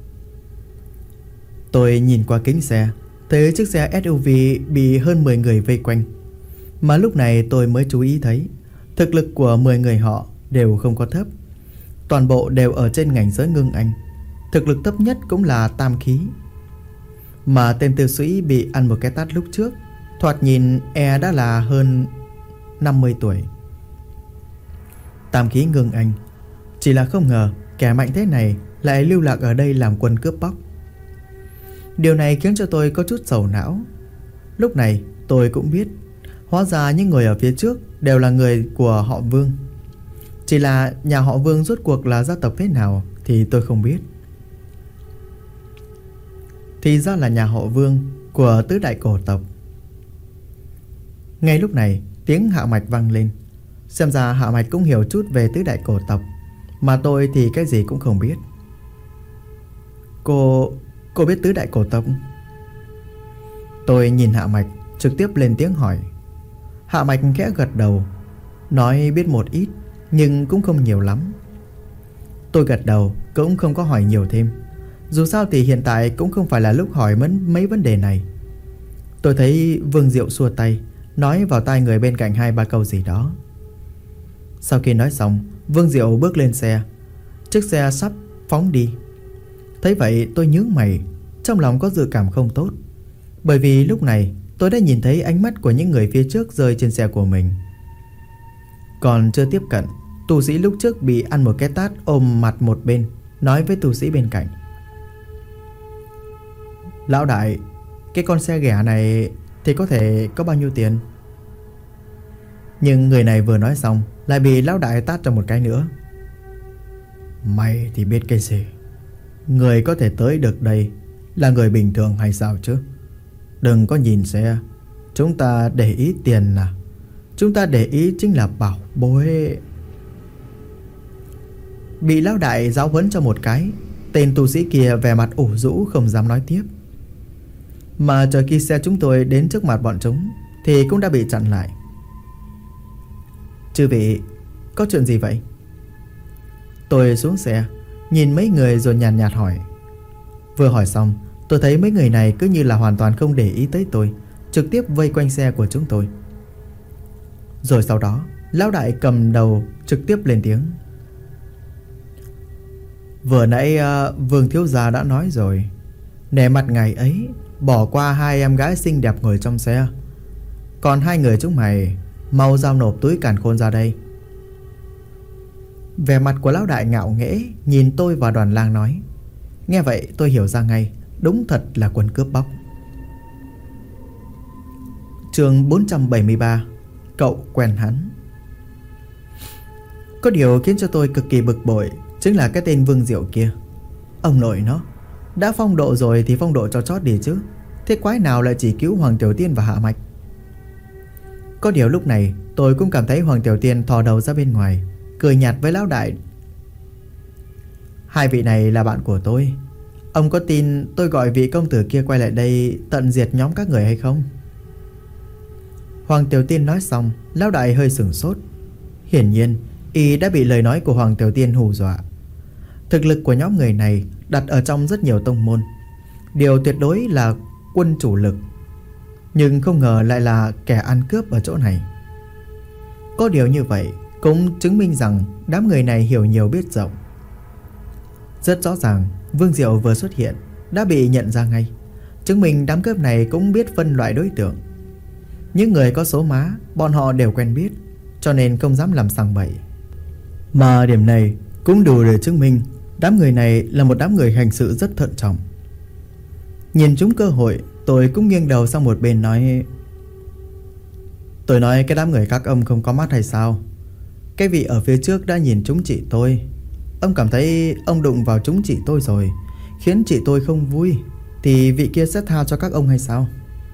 S1: Tôi nhìn qua kính xe, thấy chiếc xe SUV bị hơn 10 người vây quanh. Mà lúc này tôi mới chú ý thấy thực lực của 10 người họ đều không có thấp, toàn bộ đều ở trên cảnh giới ngưng anh. Thực lực thấp nhất cũng là tam khí. Mà tên tư sĩ bị ăn một cái tát lúc trước, thoạt nhìn đã là hơn 50 tuổi. Tam khí ngưng anh Chỉ là không ngờ kẻ mạnh thế này lại lưu lạc ở đây làm quân cướp bóc. Điều này khiến cho tôi có chút sầu não. Lúc này tôi cũng biết, hóa ra những người ở phía trước đều là người của họ Vương. Chỉ là nhà họ Vương rốt cuộc là gia tộc thế nào thì tôi không biết. Thì ra là nhà họ Vương của tứ đại cổ tộc. Ngay lúc này tiếng Hạ Mạch vang lên. Xem ra Hạ Mạch cũng hiểu chút về tứ đại cổ tộc, mà tôi thì cái gì cũng không biết. Cô biết tứ đại cổ tộc? Tôi nhìn Hạ Mạch, trực tiếp lên tiếng hỏi. Hạ Mạch khẽ gật đầu, nói biết một ít, nhưng cũng không nhiều lắm. Tôi gật đầu, cũng không có hỏi nhiều thêm. Dù sao thì hiện tại cũng không phải là lúc hỏi mấy vấn đề này. Tôi thấy Vương Diệu xua tay, nói vào tai người bên cạnh 2-3 câu gì đó. Sau khi nói xong, Vương Diệu bước lên xe. Chiếc xe sắp phóng đi. Thấy vậy tôi nhướng mày, trong lòng có dự cảm không tốt. Bởi vì lúc này tôi đã nhìn thấy ánh mắt của những người phía trước rơi trên xe của mình. Còn chưa tiếp cận, tu sĩ lúc trước bị ăn một cái tát ôm mặt một bên, nói với tu sĩ bên cạnh: Lão đại, cái con xe ghẻ này thì có thể có bao nhiêu tiền? Nhưng người này vừa nói xong lại bị lão đại tát cho một cái nữa. Mày thì biết cái gì? Người có thể tới được đây là người bình thường hay sao chứ? Đừng có nhìn xe. Chúng ta để ý tiền là chúng ta để ý chính là bảo bối. Bị lão đại giáo huấn cho một cái, tên tu sĩ kia vẻ mặt ủ rũ không dám nói tiếp. Mà chờ khi xe chúng tôi đến trước mặt bọn chúng thì cũng đã bị chặn lại. Chư vị, có chuyện gì vậy? Tôi xuống xe, nhìn mấy người rồi nhàn nhạt hỏi. Vừa hỏi xong, tôi thấy mấy người này cứ như là hoàn toàn không để ý tới tôi, trực tiếp vây quanh xe của chúng tôi. Rồi sau đó, lão đại cầm đầu trực tiếp lên tiếng: Vừa nãy Vương thiếu gia đã nói rồi, nể mặt ngày ấy bỏ qua 2 em gái xinh đẹp ngồi trong xe. Còn 2 người chúng mày mau giao nộp túi càn khôn ra đây. Vẻ mặt của lão đại ngạo nghễ nhìn tôi và Đoàn Lang nói. Nghe vậy tôi hiểu ra ngay, đúng thật là quân cướp bóc. Chương 473. Cậu quen hắn. Có điều khiến cho tôi cực kỳ bực bội chính là cái tên Vương Diệu kia. Ông nội nó, đã phong độ rồi thì phong độ cho chót đi chứ. Thế quái nào lại chỉ cứu Hoàng Tiểu Tiên và Hạ Mạch? Có điều lúc này tôi cũng cảm thấy Hoàng Tiểu Tiên thò đầu ra bên ngoài, cười nhạt với lão đại. 2 vị này là bạn của tôi. Ông có tin tôi gọi vị công tử kia quay lại đây tận diệt nhóm các người hay không? Hoàng Tiểu Tiên nói xong, lão đại hơi sửng sốt. Hiển nhiên y đã bị lời nói của Hoàng Tiểu Tiên hù dọa. Thực lực của nhóm người này đặt ở trong rất nhiều tông môn, điều tuyệt đối là quân chủ lực, nhưng không ngờ lại là kẻ ăn cướp ở chỗ này. Có điều như vậy cũng chứng minh rằng đám người này hiểu nhiều biết rộng. Rất rõ ràng Vương Diệu vừa xuất hiện đã bị nhận ra ngay, chứng minh đám cướp này cũng biết phân loại đối tượng. Những người có số má bọn họ đều quen biết, cho nên không dám làm sằng bậy. Mà điểm này cũng đủ để chứng minh đám người này là một đám người hành sự rất thận trọng. Nhìn chúng cơ hội, tôi cũng nghiêng đầu sang một bên nói: Tôi nói cái đám người các ông không có mắt hay sao? Cái vị ở phía trước đã nhìn trúng chị tôi. Ông cảm thấy ông đụng vào trúng chị tôi rồi, khiến chị tôi không vui, thì vị kia sẽ tha cho các ông hay sao?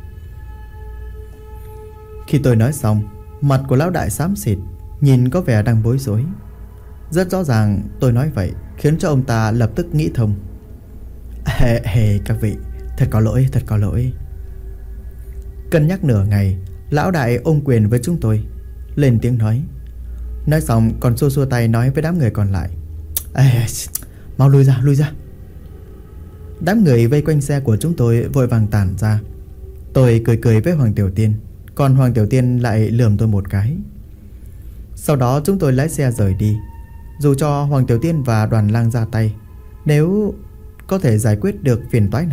S1: Khi tôi nói xong, mặt của lão đại xám xịt, nhìn có vẻ đang bối rối. Rất rõ ràng tôi nói vậy khiến cho ông ta lập tức nghĩ thông. Hề các vị, thật có lỗi, thật có lỗi. Cân nhắc nửa ngày, lão đại ôm quyền với chúng tôi, lên tiếng nói. Nói xong còn xua xua tay nói với đám người còn lại: Mau lui ra, lui ra. Đám người vây quanh xe của chúng tôi vội vàng tản ra. Tôi cười cười với Hoàng Tiểu Tiên, còn Hoàng Tiểu Tiên lại lườm tôi một cái. Sau đó chúng tôi lái xe rời đi. Dù cho Hoàng Tiểu Tiên và Đoàn Lang ra tay, nếu có thể giải quyết được phiền toái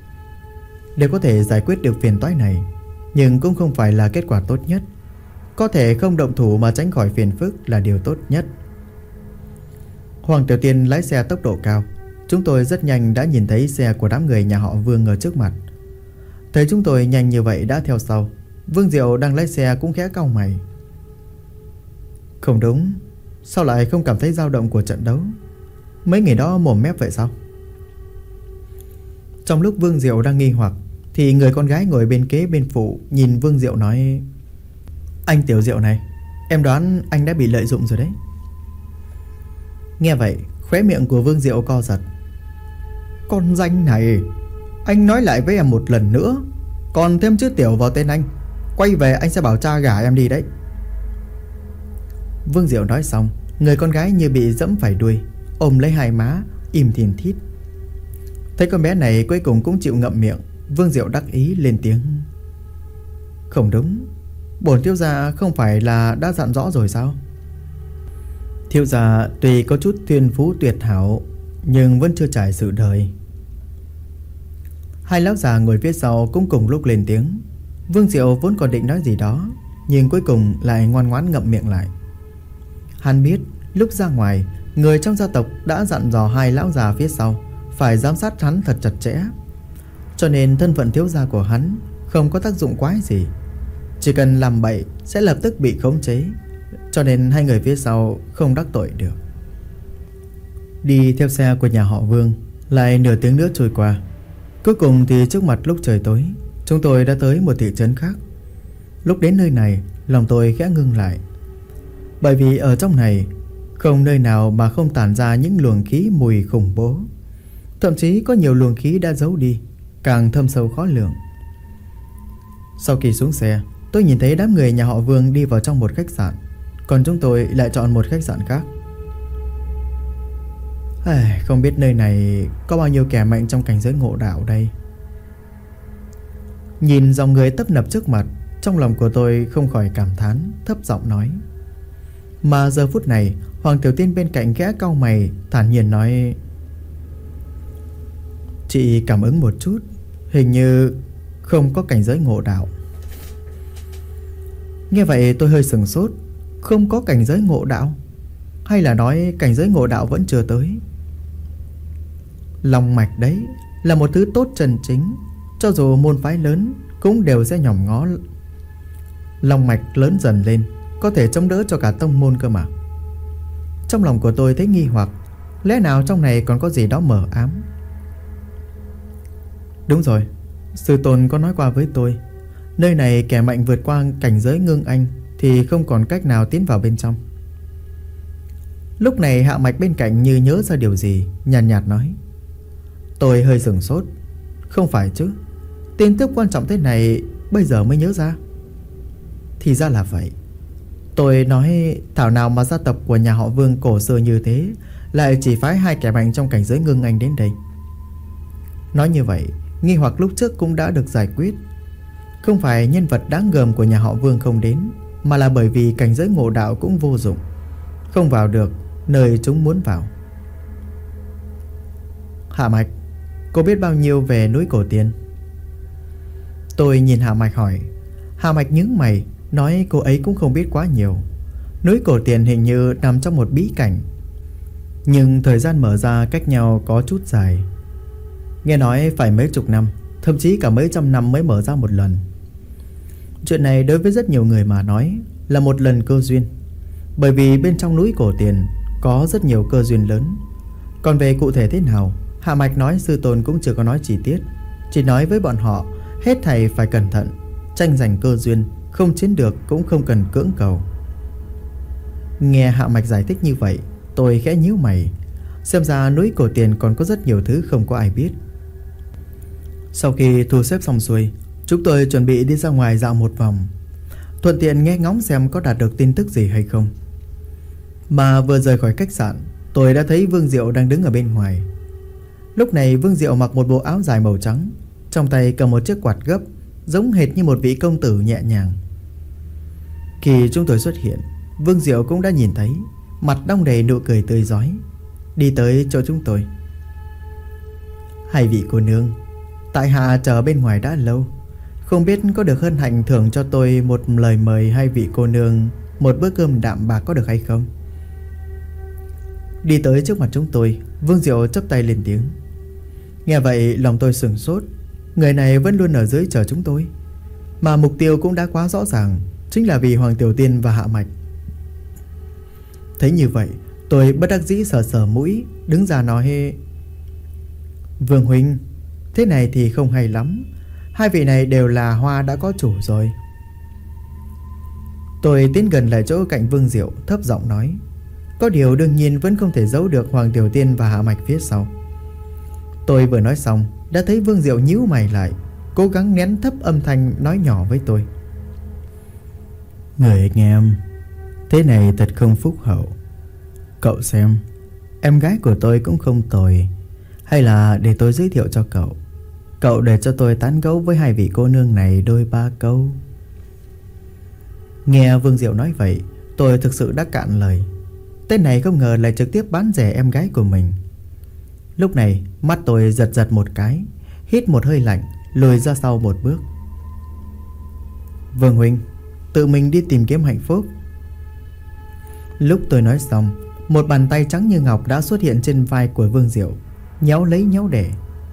S1: này, nhưng cũng không phải là kết quả tốt nhất. Có thể không động thủ mà tránh khỏi phiền phức là điều tốt nhất. Hoàng Tiểu Tiên lái xe tốc độ cao. Chúng tôi rất nhanh đã nhìn thấy xe của đám người nhà họ Vương ở trước mặt. Thấy chúng tôi nhanh như vậy đã theo sau, Vương Diệu đang lái xe cũng khẽ cau mày. Không đúng, sao lại không cảm thấy dao động của trận đấu? Mấy người đó mồm mép vậy sao? Trong lúc Vương Diệu đang nghi hoặc thì người con gái ngồi bên kế bên phụ nhìn Vương Diệu nói: Anh Tiểu Diệu này, em đoán anh đã bị lợi dụng rồi đấy. Nghe vậy, khóe miệng của Vương Diệu co giật. Con danh này, anh nói lại với em một lần nữa, còn thêm chữ Tiểu vào tên anh, quay về anh sẽ bảo cha gả em đi đấy. Vương Diệu nói xong, người con gái như bị dẫm phải đuôi, ôm lấy hai má, im thìn thít. Thấy con bé này cuối cùng cũng chịu ngậm miệng, Vương Diệu đắc ý lên tiếng: Không đúng, bổn thiếu gia không phải là đã dặn rõ rồi sao? Thiếu gia tuy có chút thiên phú tuyệt hảo, nhưng vẫn chưa trải sự đời. Hai lão già ngồi phía sau cũng cùng lúc lên tiếng. Vương Diệu vốn còn định nói gì đó, nhưng cuối cùng lại ngoan ngoãn ngậm miệng lại. Hắn biết lúc ra ngoài, người trong gia tộc đã dặn dò hai lão già phía sau phải giám sát hắn thật chặt chẽ, cho nên thân phận thiếu gia của hắn không có tác dụng quái gì. Chỉ cần làm bậy sẽ lập tức bị khống chế, cho nên hai người phía sau không đắc tội được. Đi theo xe của nhà họ Vương, lại nửa tiếng nữa trôi qua. Cuối cùng thì trước mặt lúc trời tối, chúng tôi đã tới một thị trấn khác. Lúc đến nơi này, lòng tôi khẽ ngưng lại, bởi vì ở trong này không nơi nào mà không tản ra những luồng khí mùi khủng bố. Thậm chí có nhiều luồng khí đã giấu đi, càng thâm sâu khó lường. Sau khi xuống xe, tôi nhìn thấy đám người nhà họ Vương đi vào trong một khách sạn, còn chúng tôi lại chọn một khách sạn khác. Không biết nơi này có bao nhiêu kẻ mạnh trong cảnh giới ngộ đạo đây. Nhìn dòng người tấp nập trước mặt, trong lòng của tôi không khỏi cảm thán, thấp giọng nói. Mà giờ phút này, Hoàng Tiểu Tiên bên cạnh khẽ cau mày, thản nhiên nói: Chị cảm ứng một chút, hình như không có cảnh giới ngộ đạo. Nghe vậy tôi hơi sửng sốt. Không có cảnh giới ngộ đạo? Hay là nói cảnh giới ngộ đạo vẫn chưa tới? Long mạch đấy là một thứ tốt chân chính, cho dù môn phái lớn cũng đều sẽ nhòm ngó. Long mạch lớn dần lên có thể chống đỡ cho cả tông môn cơ mà. Trong lòng của tôi thấy nghi hoặc, lẽ nào trong này còn có gì đó mờ ám? Đúng rồi, sư tôn có nói qua với tôi, nơi này kẻ mạnh vượt qua cảnh giới ngưng anh thì không còn cách nào tiến vào bên trong. Lúc này Hạ Mạch bên cạnh như nhớ ra điều gì, nhàn nhạt nói. Tôi hơi sửng sốt. Không phải chứ, tin tức quan trọng thế này bây giờ mới nhớ ra. Thì ra là vậy. Tôi nói thảo nào mà gia tộc của nhà họ Vương cổ xưa như thế lại chỉ phái hai kẻ mạnh trong cảnh giới ngưng anh đến đây. Nói như vậy, nghi hoặc lúc trước cũng đã được giải quyết. Không phải nhân vật đáng gờm của nhà họ Vương không đến, mà là bởi vì cảnh giới ngộ đạo cũng vô dụng, không vào được nơi chúng muốn vào. Hạ Mạch, cô biết bao nhiêu về núi Cổ Tiền? Tôi nhìn Hạ Mạch hỏi. Hạ Mạch nhướng mày, nói cô ấy cũng không biết quá nhiều. Núi Cổ Tiền hình như nằm trong một bí cảnh, nhưng thời gian mở ra cách nhau có chút dài. Nghe nói phải mấy chục năm, thậm chí cả mấy trăm năm mới mở ra một lần. Chuyện này đối với rất nhiều người mà nói là một lần cơ duyên, bởi vì bên trong núi Cổ Tiền có rất nhiều cơ duyên lớn. Còn về cụ thể thế nào, Hạ Mạch nói sư tôn cũng chưa có nói chi tiết, chỉ nói với bọn họ hết thảy phải cẩn thận, tranh giành cơ duyên, không chiếm được cũng không cần cưỡng cầu. Nghe Hạ Mạch giải thích như vậy, tôi khẽ nhíu mày. Xem ra núi Cổ Tiền còn có rất nhiều thứ không có ai biết. Sau khi thu xếp xong xuôi, chúng tôi chuẩn bị đi ra ngoài dạo một vòng, thuận tiện nghe ngóng xem có đạt được tin tức gì hay không. Mà vừa rời khỏi khách sạn, tôi đã thấy Vương Diệu đang đứng ở bên ngoài. Lúc này Vương Diệu mặc một bộ áo dài màu trắng, trong tay cầm một chiếc quạt gấp, giống hệt như một vị công tử nhẹ nhàng. Khi chúng tôi xuất hiện, Vương Diệu cũng đã nhìn thấy, mặt đong đầy nụ cười tươi rói, đi tới chỗ chúng tôi. Hai vị cô nương, tại hạ chờ bên ngoài đã lâu, không biết có được hân hạnh thưởng cho tôi một lời mời hai vị cô nương một bữa cơm đạm bạc có được hay không? Đi tới trước mặt chúng tôi, Vương Diệu chắp tay lên tiếng. Nghe vậy lòng tôi sửng sốt. Người này vẫn luôn ở dưới chờ chúng tôi, mà mục tiêu cũng đã quá rõ ràng, chính là vì Hoàng Tiểu Tiên và Hạ Mạch. Thấy như vậy, tôi bất đắc dĩ sờ sờ mũi, đứng ra nói: Vương huynh, thế này thì không hay lắm. Hai vị này đều là hoa đã có chủ rồi. Tôi tiến gần lại chỗ cạnh Vương Diệu, thấp giọng nói. Có điều đương nhiên vẫn không thể giấu được Hoàng Tiểu Tiên và Hạ Mạch phía sau. Tôi vừa nói xong, đã thấy Vương Diệu nhíu mày lại, cố gắng nén thấp âm thanh nói nhỏ với tôi. Người anh em, thế này thật không phúc hậu. Cậu xem, em gái của tôi cũng không tồi. Hay là để tôi giới thiệu cho cậu. Cậu để cho tôi tán gẫu với hai vị cô nương này đôi ba câu. Nghe Vương Diệu nói vậy, tôi thực sự đã cạn lời. Tên này không ngờ lại trực tiếp bán rẻ em gái của mình. Lúc này mắt tôi giật giật một cái, hít một hơi lạnh, lùi ra sau một bước. Vương huynh, tự mình đi tìm kiếm hạnh phúc. Lúc tôi nói xong, một bàn tay trắng như ngọc đã xuất hiện trên vai của Vương Diệu, nhéo lấy nhéo để.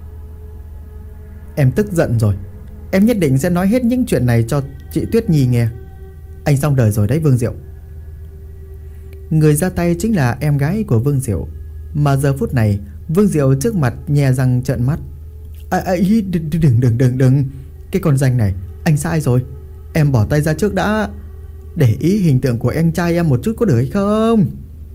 S1: Em tức giận rồi. Em nhất định sẽ nói hết những chuyện này cho chị Tuyết Nhi nghe. Anh xong đời rồi đấy Vương Diệu. Người ra tay chính là em gái của Vương Diệu, mà giờ phút này Vương Diệu trước mặt nhè răng trợn mắt. Đừng. Cái con danh này, anh sai rồi. Em bỏ tay ra trước đã. Để ý hình tượng của anh trai em một chút có được hay không?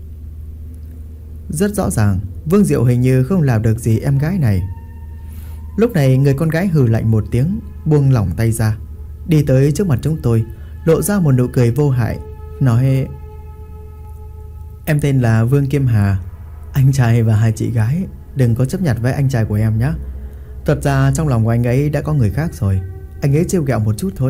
S1: Rất rõ ràng Vương Diệu hình như không làm được gì em gái này. Lúc này người con gái hừ lạnh một tiếng, buông lỏng tay ra, đi tới trước mặt chúng tôi, lộ ra một nụ cười vô hại, nói: Em tên là Vương Kim Hà. Anh trai và hai chị gái đừng có chấp nhặt với anh trai của em nhé. Thật ra trong lòng của anh ấy đã có người khác rồi. Anh ấy trêu ghẹo một chút thôi.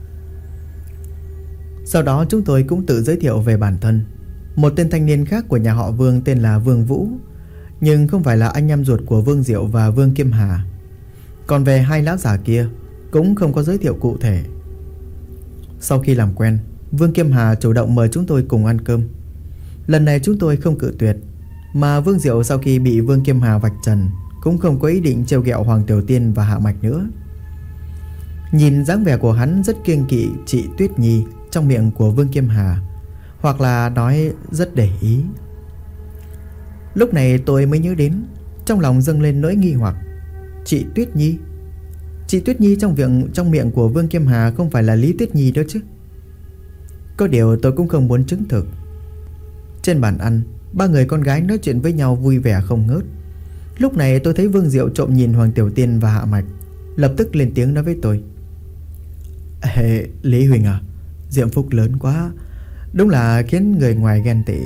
S1: Sau đó chúng tôi cũng tự giới thiệu về bản thân. Một tên thanh niên khác của nhà họ Vương tên là Vương Vũ, nhưng không phải là anh em ruột của Vương Diệu và Vương Kim Hà. Còn về hai lão già kia cũng không có giới thiệu cụ thể. Sau khi làm quen, Vương Kim Hà chủ động mời chúng tôi cùng ăn cơm. Lần này chúng tôi không cự tuyệt, mà Vương Diệu sau khi bị Vương Kim Hà vạch trần cũng không có ý định trêu ghẹo Hoàng Tiểu Tiên và Hạ Mạch nữa. Nhìn dáng vẻ của hắn rất kiêng kỵ chị Tuyết Nhi trong miệng của Vương Kim Hà, hoặc là nói rất để ý. Lúc này tôi mới nhớ đến, trong lòng dâng lên nỗi nghi hoặc. Chị Tuyết Nhi? Chị Tuyết Nhi trong miệng của Vương Kim Hà không phải là Lý Tuyết Nhi đó chứ? Có điều tôi cũng không muốn chứng thực. Trên bàn ăn, ba người con gái nói chuyện với nhau vui vẻ không ngớt. Lúc này tôi thấy Vương Diệu trộm nhìn Hoàng Tiểu Tiên và Hạ Mạch, lập tức lên tiếng nói với tôi: Ê, Lý Huỳnh à, diễm phúc lớn quá, đúng là khiến người ngoài ghen tị.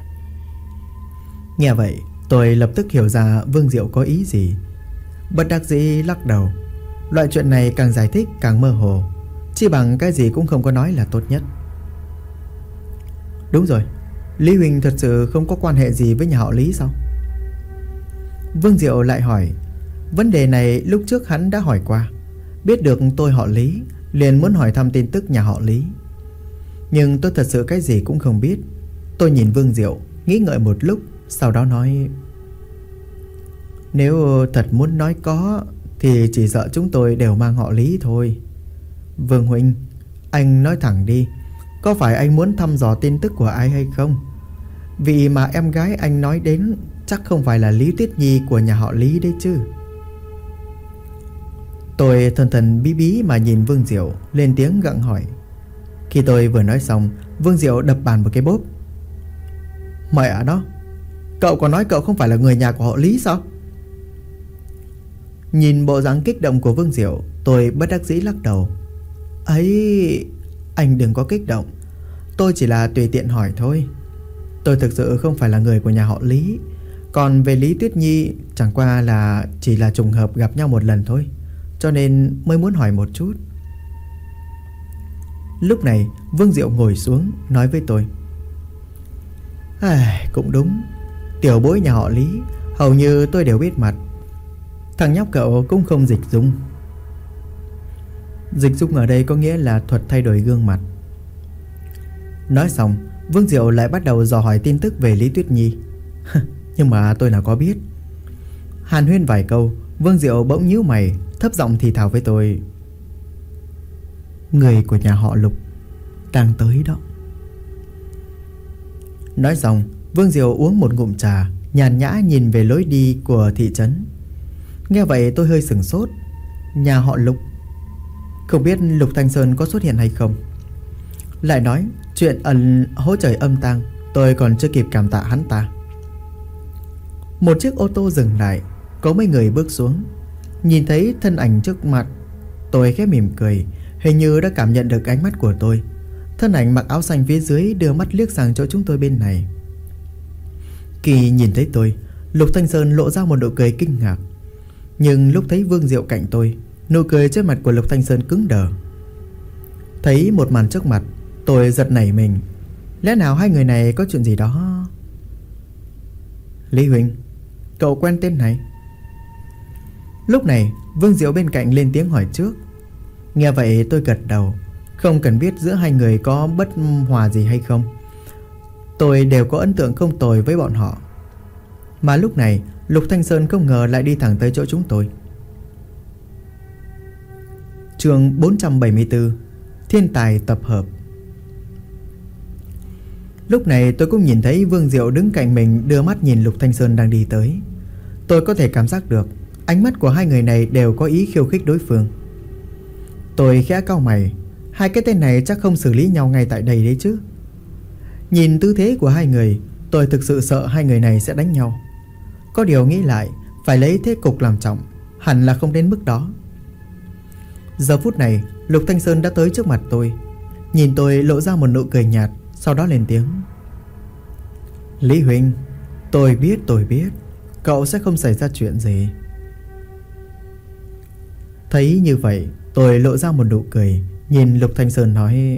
S1: Nghe vậy tôi lập tức hiểu ra Vương Diệu có ý gì. Bất đắc dĩ lắc đầu. Loại chuyện này càng giải thích càng mơ hồ, chỉ bằng cái gì cũng không có nói là tốt nhất. Đúng rồi, Lý Huỳnh thật sự không có quan hệ gì với nhà họ Lý sao? Vương Diệu lại hỏi. Vấn đề này lúc trước hắn đã hỏi qua. Biết được tôi họ Lý, liền muốn hỏi thăm tin tức nhà họ Lý. Nhưng tôi thật sự cái gì cũng không biết. Tôi nhìn Vương Diệu, nghĩ ngợi một lúc, sau đó nói: Nếu thật muốn nói có, thì chỉ sợ chúng tôi đều mang họ Lý thôi. Vương huynh, anh nói thẳng đi, có phải anh muốn thăm dò tin tức của ai hay không? Vì mà em gái anh nói đến chắc không phải là Lý Tuyết Nhi của nhà họ Lý đấy chứ? Tôi thần thần bí bí mà nhìn Vương Diệu, lên tiếng gặng hỏi. Khi tôi vừa nói xong, Vương Diệu đập bàn một cái bốp. Mẹ nó, cậu còn nói cậu không phải là người nhà của họ Lý sao? Nhìn bộ dáng kích động của Vương Diệu, tôi bất đắc dĩ lắc đầu. Ấy, anh đừng có kích động. Tôi chỉ là tùy tiện hỏi thôi. Tôi thực sự không phải là người của nhà họ Lý. Còn về Lý Tuyết Nhi, chẳng qua là chỉ là trùng hợp gặp nhau một lần thôi, cho nên mới muốn hỏi một chút. Lúc này Vương Diệu ngồi xuống nói với tôi: Cũng đúng, tiểu bối nhà họ Lý hầu như tôi đều biết mặt. Thằng nhóc cậu cũng không dịch dung. Dịch dung ở đây có nghĩa là thuật thay đổi gương mặt. Nói xong, Vương Diệu lại bắt đầu dò hỏi tin tức về Lý Tuyết Nhi. Nhưng mà tôi nào có biết. Hàn huyên vài câu, Vương Diệu bỗng nhíu mày, thấp giọng thì thào với tôi: người của nhà họ Lục đang tới đó. Nói xong, Vương Diệu uống một ngụm trà, nhàn nhã nhìn về lối đi của thị trấn. Nghe vậy tôi hơi sửng sốt. Nhà họ Lục? Không biết Lục Thanh Sơn có xuất hiện hay không. Lại nói chuyện hỗ trời âm tang, tôi còn chưa kịp cảm tạ hắn ta. Một chiếc ô tô dừng lại, có mấy người bước xuống. Nhìn thấy thân ảnh trước mặt, tôi khẽ mỉm cười, hình như đã cảm nhận được ánh mắt của tôi. Thân ảnh mặc áo xanh phía dưới đưa mắt liếc sang chỗ chúng tôi bên này. Khi nhìn thấy tôi, Lục Thanh Sơn lộ ra một nụ cười kinh ngạc. Nhưng lúc thấy Vương Diệu cạnh tôi, nụ cười trên mặt của Lục Thanh Sơn cứng đờ. Thấy một màn trước mặt, tôi giật nảy mình. Lẽ nào hai người này có chuyện gì đó? Lý huynh, cậu quen tên này? Lúc này Vương Diệu bên cạnh lên tiếng hỏi trước. Nghe vậy tôi gật đầu. Không cần biết giữa hai người có bất hòa gì hay không, tôi đều có ấn tượng không tồi với bọn họ. Mà lúc này Lục Thanh Sơn không ngờ lại đi thẳng tới chỗ chúng tôi. Chương 474: Thiên tài tập hợp. Lúc này tôi cũng nhìn thấy Vương Diệu đứng cạnh mình, đưa mắt nhìn Lục Thanh Sơn đang đi tới. Tôi có thể cảm giác được ánh mắt của hai người này đều có ý khiêu khích đối phương. Tôi khẽ cau mày. Hai cái tên này chắc không xử lý nhau ngay tại đây đấy chứ. Nhìn tư thế của hai người, tôi thực sự sợ hai người này sẽ đánh nhau. Có điều nghĩ lại, phải lấy thế cục làm trọng, hẳn là không đến mức đó. Giờ phút này Lục Thanh Sơn đã tới trước mặt tôi. Nhìn tôi lộ ra một nụ cười nhạt, sau đó lên tiếng: Lý huynh, tôi biết cậu sẽ không xảy ra chuyện gì. Thấy như vậy, tôi lộ ra một nụ cười, nhìn Lục Thanh Sơn nói: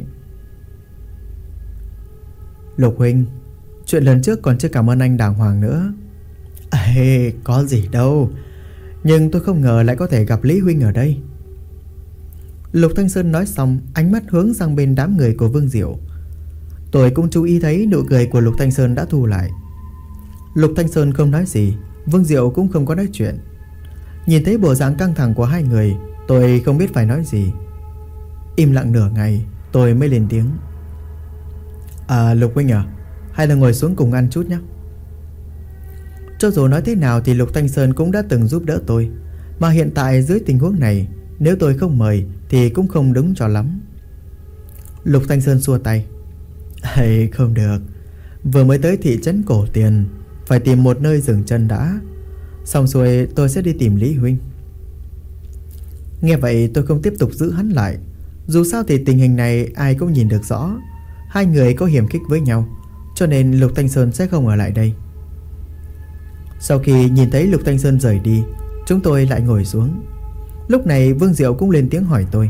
S1: Lục huynh, chuyện lần trước còn chưa cảm ơn anh đàng hoàng nữa. Ê, có gì đâu, nhưng tôi không ngờ lại có thể gặp Lý huynh ở đây. Lục Thanh Sơn nói xong, ánh mắt hướng sang bên đám người của Vương Diệu. Tôi cũng chú ý thấy nụ cười của Lục Thanh Sơn đã thu lại. Lục Thanh Sơn không nói gì, Vương Diệu cũng không có nói chuyện. Nhìn thấy bộ dạng căng thẳng của hai người, tôi không biết phải nói gì. Im lặng nửa ngày, tôi mới lên tiếng: Lục huynh à, hay là ngồi xuống cùng ăn chút nhé. Cho dù nói thế nào thì Lục Thanh Sơn cũng đã từng giúp đỡ tôi, mà hiện tại dưới tình huống này, nếu tôi không mời thì cũng không đúng cho lắm. Lục Thanh Sơn xua tay: Không được, vừa mới tới thị trấn Cổ Tiền, phải tìm một nơi dừng chân đã. Xong xuôi tôi sẽ đi tìm Lý huynh. Nghe vậy tôi không tiếp tục giữ hắn lại. Dù sao thì tình hình này ai cũng nhìn được rõ, hai người có hiềm khích với nhau, cho nên Lục Thanh Sơn sẽ không ở lại đây. Sau khi nhìn thấy Lục Thanh Sơn rời đi, chúng tôi lại ngồi xuống. Lúc này Vương Diệu cũng lên tiếng hỏi tôi: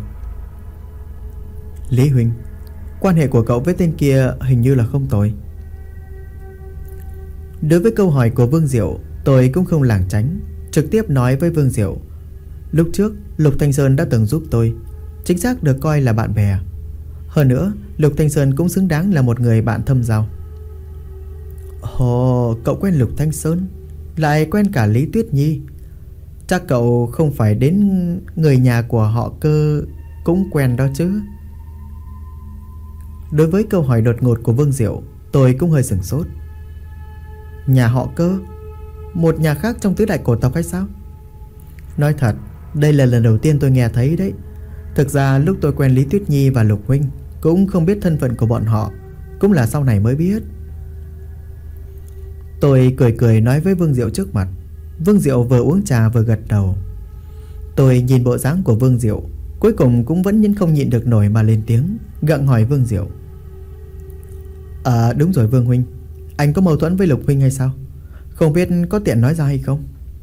S1: Lý huynh, quan hệ của cậu với tên kia hình như là không tồi. Đối với câu hỏi của Vương Diệu, tôi cũng không lảng tránh, trực tiếp nói với Vương Diệu: Lúc trước Lục Thanh Sơn đã từng giúp tôi, chính xác được coi là bạn bè. Hơn nữa Lục Thanh Sơn cũng xứng đáng là một người bạn thâm giao. Ồ, cậu quen Lục Thanh Sơn, lại quen cả Lý Tuyết Nhi. Chắc cậu không phải đến người nhà của họ Cơ cũng quen đó chứ? Đối với câu hỏi đột ngột của Vương Diệu, tôi cũng hơi sửng sốt. Nhà họ Cơ? Một nhà khác trong tứ đại cổ tộc hay sao? Nói thật, đây là lần đầu tiên tôi nghe thấy đấy. Thực ra lúc tôi quen Lý Tuyết Nhi và Lục huynh, cũng không biết thân phận của bọn họ, cũng là sau này mới biết. Tôi cười cười nói với Vương Diệu trước mặt. Vương Diệu vừa uống trà vừa gật đầu. Tôi nhìn bộ dáng của Vương Diệu, cuối cùng cũng vẫn không nhịn được nổi mà lên tiếng, gặng hỏi Vương Diệu: Đúng rồi Vương huynh, anh có mâu thuẫn với Lục huynh hay sao? Không biết có tiện nói ra hay không?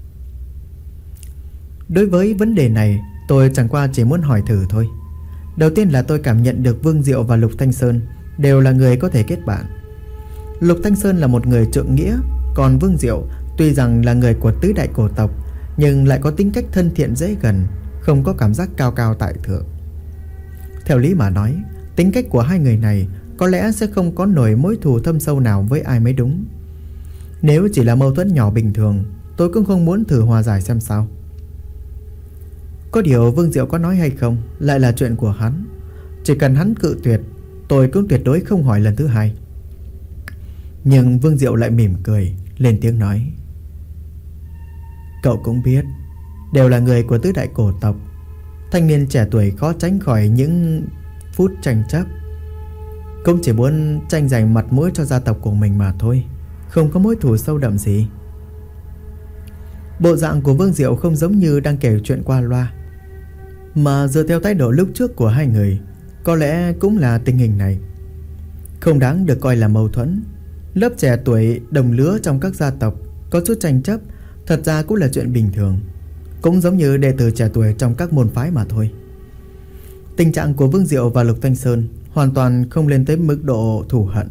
S1: Đối với vấn đề này, tôi chẳng qua chỉ muốn hỏi thử thôi. Đầu tiên là tôi cảm nhận được Vương Diệu và Lục Thanh Sơn đều là người có thể kết bạn. Lục Thanh Sơn là một người trượng nghĩa, còn Vương Diệu tuy rằng là người của tứ đại cổ tộc, nhưng lại có tính cách thân thiện dễ gần, không có cảm giác cao cao tại thượng. Theo lý mà nói, tính cách của hai người này có lẽ sẽ không có nổi mối thù thâm sâu nào với ai mới đúng. Nếu chỉ là mâu thuẫn nhỏ bình thường, tôi cũng không muốn thử hòa giải xem sao. Có điều Vương Diệu có nói hay không lại là chuyện của hắn. Chỉ cần hắn cự tuyệt, tôi cũng tuyệt đối không hỏi lần thứ hai. Nhưng Vương Diệu lại mỉm cười, lên tiếng nói: Cậu cũng biết, đều là người của tứ đại cổ tộc. Thanh niên trẻ tuổi khó tránh khỏi những phút tranh chấp. Cũng chỉ muốn tranh giành mặt mũi cho gia tộc của mình mà thôi, không có mối thù sâu đậm gì. Bộ dạng của Vương Diệu không giống như đang kể chuyện qua loa, mà dựa theo thái độ lúc trước của hai người, có lẽ cũng là tình hình này. Không đáng được coi là mâu thuẫn. Lớp trẻ tuổi đồng lứa trong các gia tộc có chút tranh chấp, thật ra cũng là chuyện bình thường, cũng giống như đệ tử trẻ tuổi trong các môn phái mà thôi. Tình trạng của Vương Diệu và Lục Thanh Sơn hoàn toàn không lên tới mức độ thù hận.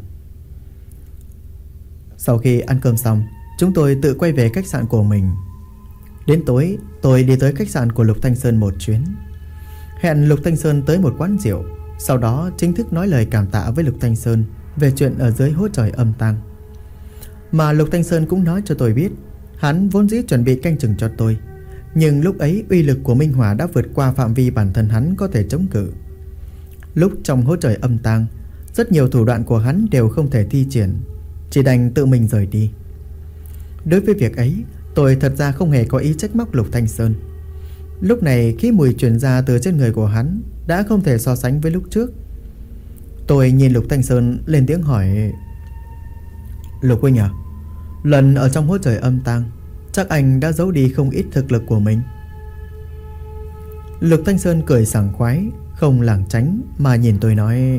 S1: Sau khi ăn cơm xong, chúng tôi tự quay về khách sạn của mình. Đến tối, tôi đi tới khách sạn của Lục Thanh Sơn một chuyến, hẹn Lục Thanh Sơn tới một quán rượu, sau đó chính thức nói lời cảm tạ với Lục Thanh Sơn về chuyện ở dưới hố trời âm tang. Mà Lục Thanh Sơn cũng nói cho tôi biết, hắn vốn dĩ chuẩn bị canh chừng cho tôi, nhưng lúc ấy uy lực của Minh Hỏa đã vượt qua phạm vi bản thân hắn có thể chống cự. Lúc trong hố trời âm tang, rất nhiều thủ đoạn của hắn đều không thể thi triển, chỉ đành tự mình rời đi. Đối với việc ấy, tôi thật ra không hề có ý trách móc Lục Thanh Sơn. Lúc này khí mùi truyền ra từ trên người của hắn đã không thể so sánh với lúc trước. Tôi nhìn Lục Thanh Sơn lên tiếng hỏi: Lục huynh à, lần ở trong hố trời âm tang, chắc anh đã giấu đi không ít thực lực của mình. Lục Thanh Sơn cười sảng khoái, không lảng tránh mà nhìn tôi nói: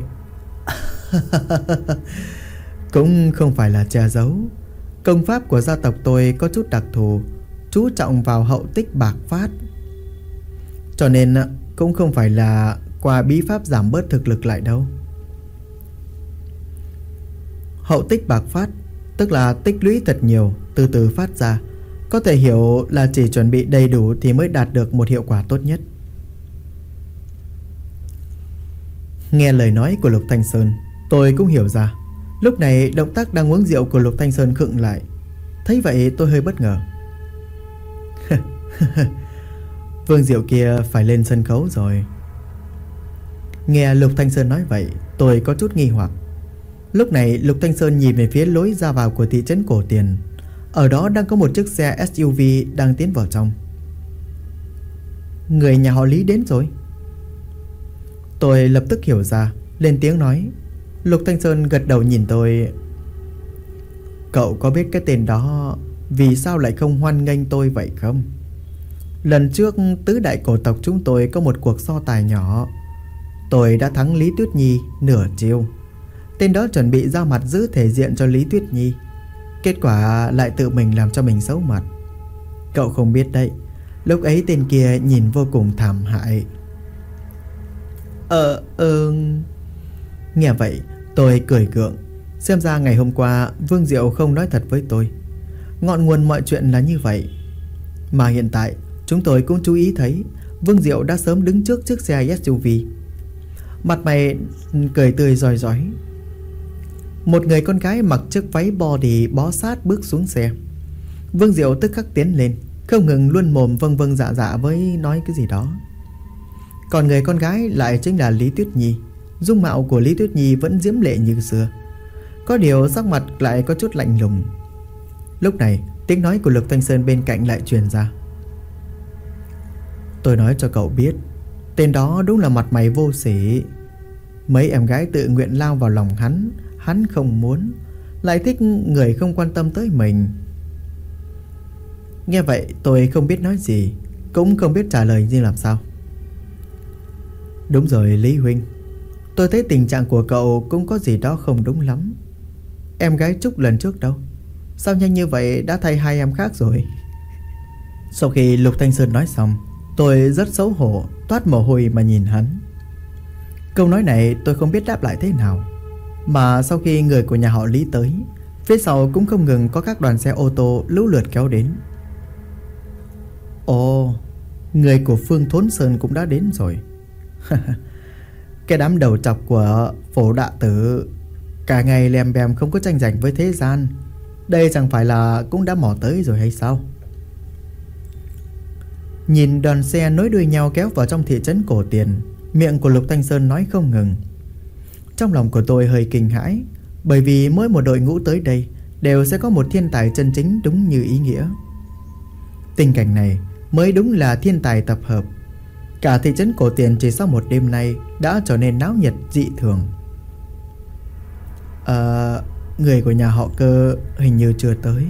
S1: Cũng không phải là che giấu. Công pháp của gia tộc tôi có chút đặc thù, chú trọng vào hậu tích bạc phát, cho nên cũng không phải là qua bí pháp giảm bớt thực lực lại đâu. Hậu tích bạc phát tức là tích lũy thật nhiều, từ từ phát ra. Có thể hiểu là chỉ chuẩn bị đầy đủ thì mới đạt được một hiệu quả tốt nhất. Nghe lời nói của Lục Thanh Sơn, tôi cũng hiểu ra. Lúc này động tác đang uống rượu của Lục Thanh Sơn khựng lại. Thấy vậy tôi hơi bất ngờ. Vương Diệu kia phải lên sân khấu rồi. Nghe Lục Thanh Sơn nói vậy, tôi có chút nghi hoặc. Lúc này Lục Thanh Sơn nhìn về phía lối ra vào của thị trấn Cổ Tiền. Ở đó đang có một chiếc xe SUV đang tiến vào trong. Người nhà họ Lý đến rồi. Tôi lập tức hiểu ra, lên tiếng nói. Lục Thanh Sơn gật đầu nhìn tôi. Cậu có biết cái tên đó vì sao lại không hoan nghênh tôi vậy không? Lần trước tứ đại cổ tộc chúng tôi có một cuộc so tài nhỏ. Tôi đã thắng Lý Tuyết Nhi nửa chiêu. Tên đó chuẩn bị ra mặt giữ thể diện cho Lý Tuyết Nhi, kết quả lại tự mình làm cho mình xấu mặt. Cậu không biết đấy, lúc ấy tên kia nhìn vô cùng thảm hại. Nghe vậy tôi cười gượng. Xem ra ngày hôm qua Vương Diệu không nói thật với tôi. Ngọn nguồn mọi chuyện là như vậy. Mà hiện tại chúng tôi cũng chú ý thấy Vương Diệu đã sớm đứng trước chiếc xe SUV, mặt mày cười tươi rói rói. Một người con gái mặc chiếc váy body bó sát bước xuống xe. Vương Diệu tức khắc tiến lên, không ngừng luôn mồm vâng vâng dạ dạ với nói cái gì đó. Còn người con gái lại chính là Lý Tuyết Nhi. Dung mạo của Lý Tuyết Nhi vẫn diễm lệ như xưa, có điều sắc mặt lại có chút lạnh lùng. Lúc này tiếng nói của Lục Thanh Sơn bên cạnh lại truyền ra. Tôi nói cho cậu biết, tên đó đúng là mặt mày vô sỉ. Mấy em gái tự nguyện lao vào lòng hắn, hắn không muốn, lại thích người không quan tâm tới mình. Nghe vậy tôi không biết nói gì, cũng không biết trả lời như làm sao. Đúng rồi Lý huynh, tôi thấy tình trạng của cậu cũng có gì đó không đúng lắm. Em gái Trúc lần trước đâu? Sao nhanh như vậy đã thay hai em khác rồi? Sau khi Lục Thanh Sơn nói xong, tôi rất xấu hổ, toát mồ hôi mà nhìn hắn. Câu nói này tôi không biết đáp lại thế nào. Mà sau khi người của nhà họ Lý tới, phía sau cũng không ngừng có các đoàn xe ô tô lũ lượt kéo đến. Ồ, người của Phương Thốn Sơn cũng đã đến rồi. Cái đám đầu trọc của Phổ Đạ Tử cả ngày lem bem không có tranh giành với thế gian, Đây chẳng phải là cũng đã mò tới rồi hay sao? Nhìn đoàn xe nối đuôi nhau kéo vào trong thị trấn cổ tiền, miệng của Lục Thanh Sơn nói không ngừng. Trong lòng của tôi hơi kinh hãi, bởi vì mỗi một đội ngũ tới đây đều sẽ có một thiên tài chân chính đúng như ý nghĩa. Tình cảnh này mới đúng là thiên tài tập hợp. Cả thị trấn cổ tiền chỉ sau một đêm nay đã trở nên náo nhiệt dị thường. Người của nhà họ Cơ hình như chưa tới.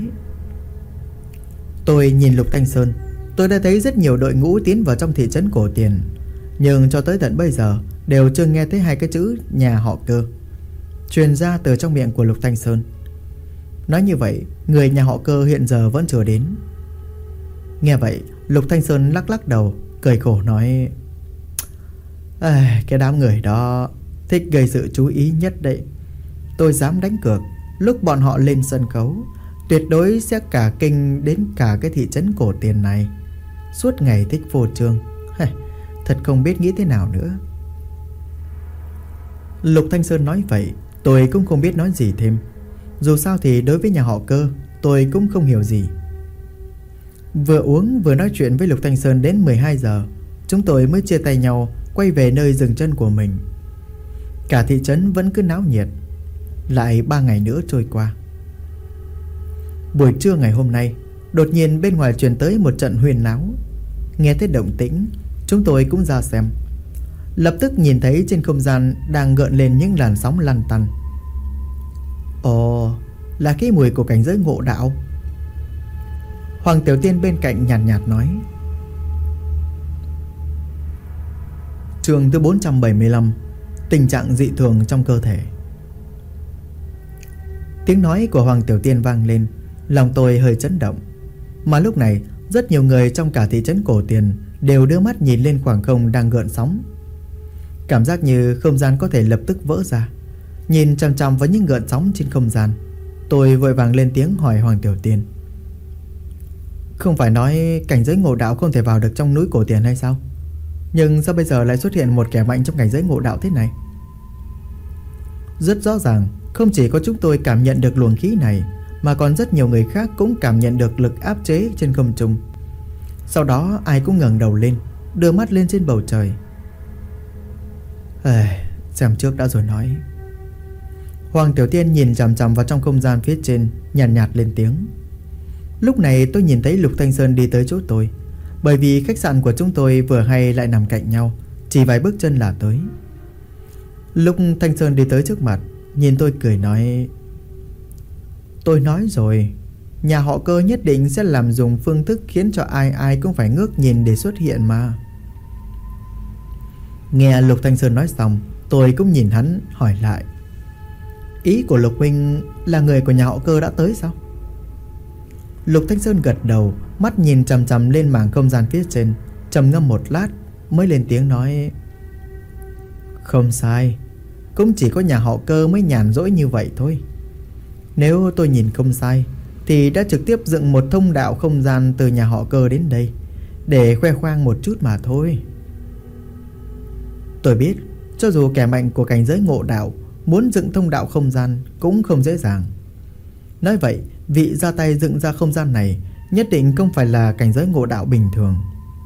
S1: Tôi nhìn Lục Thanh Sơn. Tôi đã thấy rất nhiều đội ngũ tiến vào trong thị trấn cổ tiền, nhưng cho tới tận bây giờ đều chưa nghe thấy hai cái chữ nhà họ Cơ truyền ra từ trong miệng của Lục Thanh Sơn. Nói như vậy, người nhà họ Cơ hiện giờ vẫn chưa đến. Nghe vậy, Lục Thanh Sơn lắc lắc đầu, cười khổ nói: cái đám người đó thích gây sự chú ý nhất đấy. Tôi dám đánh cược, lúc bọn họ lên sân khấu, tuyệt đối sẽ cả kinh đến cả cái thị trấn cổ tiền này. Suốt ngày thích phô trương, thật không biết nghĩ thế nào nữa. Lục Thanh Sơn nói vậy, tôi cũng không biết nói gì thêm. Dù sao thì đối với nhà họ Cơ, tôi cũng không hiểu gì. Vừa uống vừa nói chuyện với Lục Thanh Sơn đến 12 giờ, chúng tôi mới chia tay nhau, quay về nơi dừng chân của mình. Cả thị trấn vẫn cứ náo nhiệt. Lại 3 ngày nữa trôi qua. Buổi trưa ngày hôm nay, đột nhiên bên ngoài truyền tới một trận huyên náo. Nghe thấy động tĩnh, chúng tôi cũng ra xem. Lập tức nhìn thấy trên không gian đang gợn lên những làn sóng lăn tăn. Ồ, là cái mùi của cảnh giới ngộ đạo. Hoàng Tiểu Tiên bên cạnh nhàn nhạt nói. Chương thứ 475, tình trạng dị thường trong cơ thể. Tiếng nói của Hoàng Tiểu Tiên vang lên, lòng tôi hơi chấn động. Mà lúc này, rất nhiều người trong cả thị trấn cổ tiền đều đưa mắt nhìn lên khoảng không đang gợn sóng. Cảm giác như không gian có thể lập tức vỡ ra. Nhìn chằm chằm vào những gợn sóng trên không gian, tôi vội vàng lên tiếng hỏi Hoàng Tiểu Tiên: không phải nói cảnh giới ngộ đạo không thể vào được trong núi cổ tiền hay sao? Nhưng sao bây giờ lại xuất hiện một kẻ mạnh trong cảnh giới ngộ đạo thế này? Rất rõ ràng, không chỉ có chúng tôi cảm nhận được luồng khí này, mà còn rất nhiều người khác cũng cảm nhận được lực áp chế trên không trung. Sau đó ai cũng ngẩng đầu lên, đưa mắt lên trên bầu trời. Xem trước đã rồi nói. Hoàng Tiểu Tiên nhìn chằm chằm vào trong không gian phía trên, nhàn nhạt lên tiếng. Lúc này tôi nhìn thấy Lục Thanh Sơn đi tới chỗ tôi. Bởi vì khách sạn của chúng tôi vừa hay lại nằm cạnh nhau, chỉ vài bước chân là tới. Lúc Thanh Sơn đi tới trước mặt, nhìn tôi cười nói: tôi nói rồi, nhà họ Cơ nhất định sẽ làm dùng phương thức khiến cho ai ai cũng phải ngước nhìn để xuất hiện mà. Nghe Lục Thanh Sơn nói xong, tôi cũng nhìn hắn hỏi lại: ý của Lục huynh là người của nhà họ Cơ đã tới sao? Lục Thanh Sơn gật đầu, mắt nhìn chằm chằm lên mảng không gian phía trên, trầm ngâm một lát mới lên tiếng nói: không sai, cũng chỉ có nhà họ Cơ mới nhàn rỗi như vậy thôi. Nếu tôi nhìn không sai thì đã trực tiếp dựng một thông đạo không gian từ nhà họ Cơ đến đây để khoe khoang một chút mà thôi. Tôi biết, cho dù kẻ mạnh của cảnh giới ngộ đạo muốn dựng thông đạo không gian cũng không dễ dàng. Nói vậy, vị ra tay dựng ra không gian này nhất định không phải là cảnh giới ngộ đạo bình thường.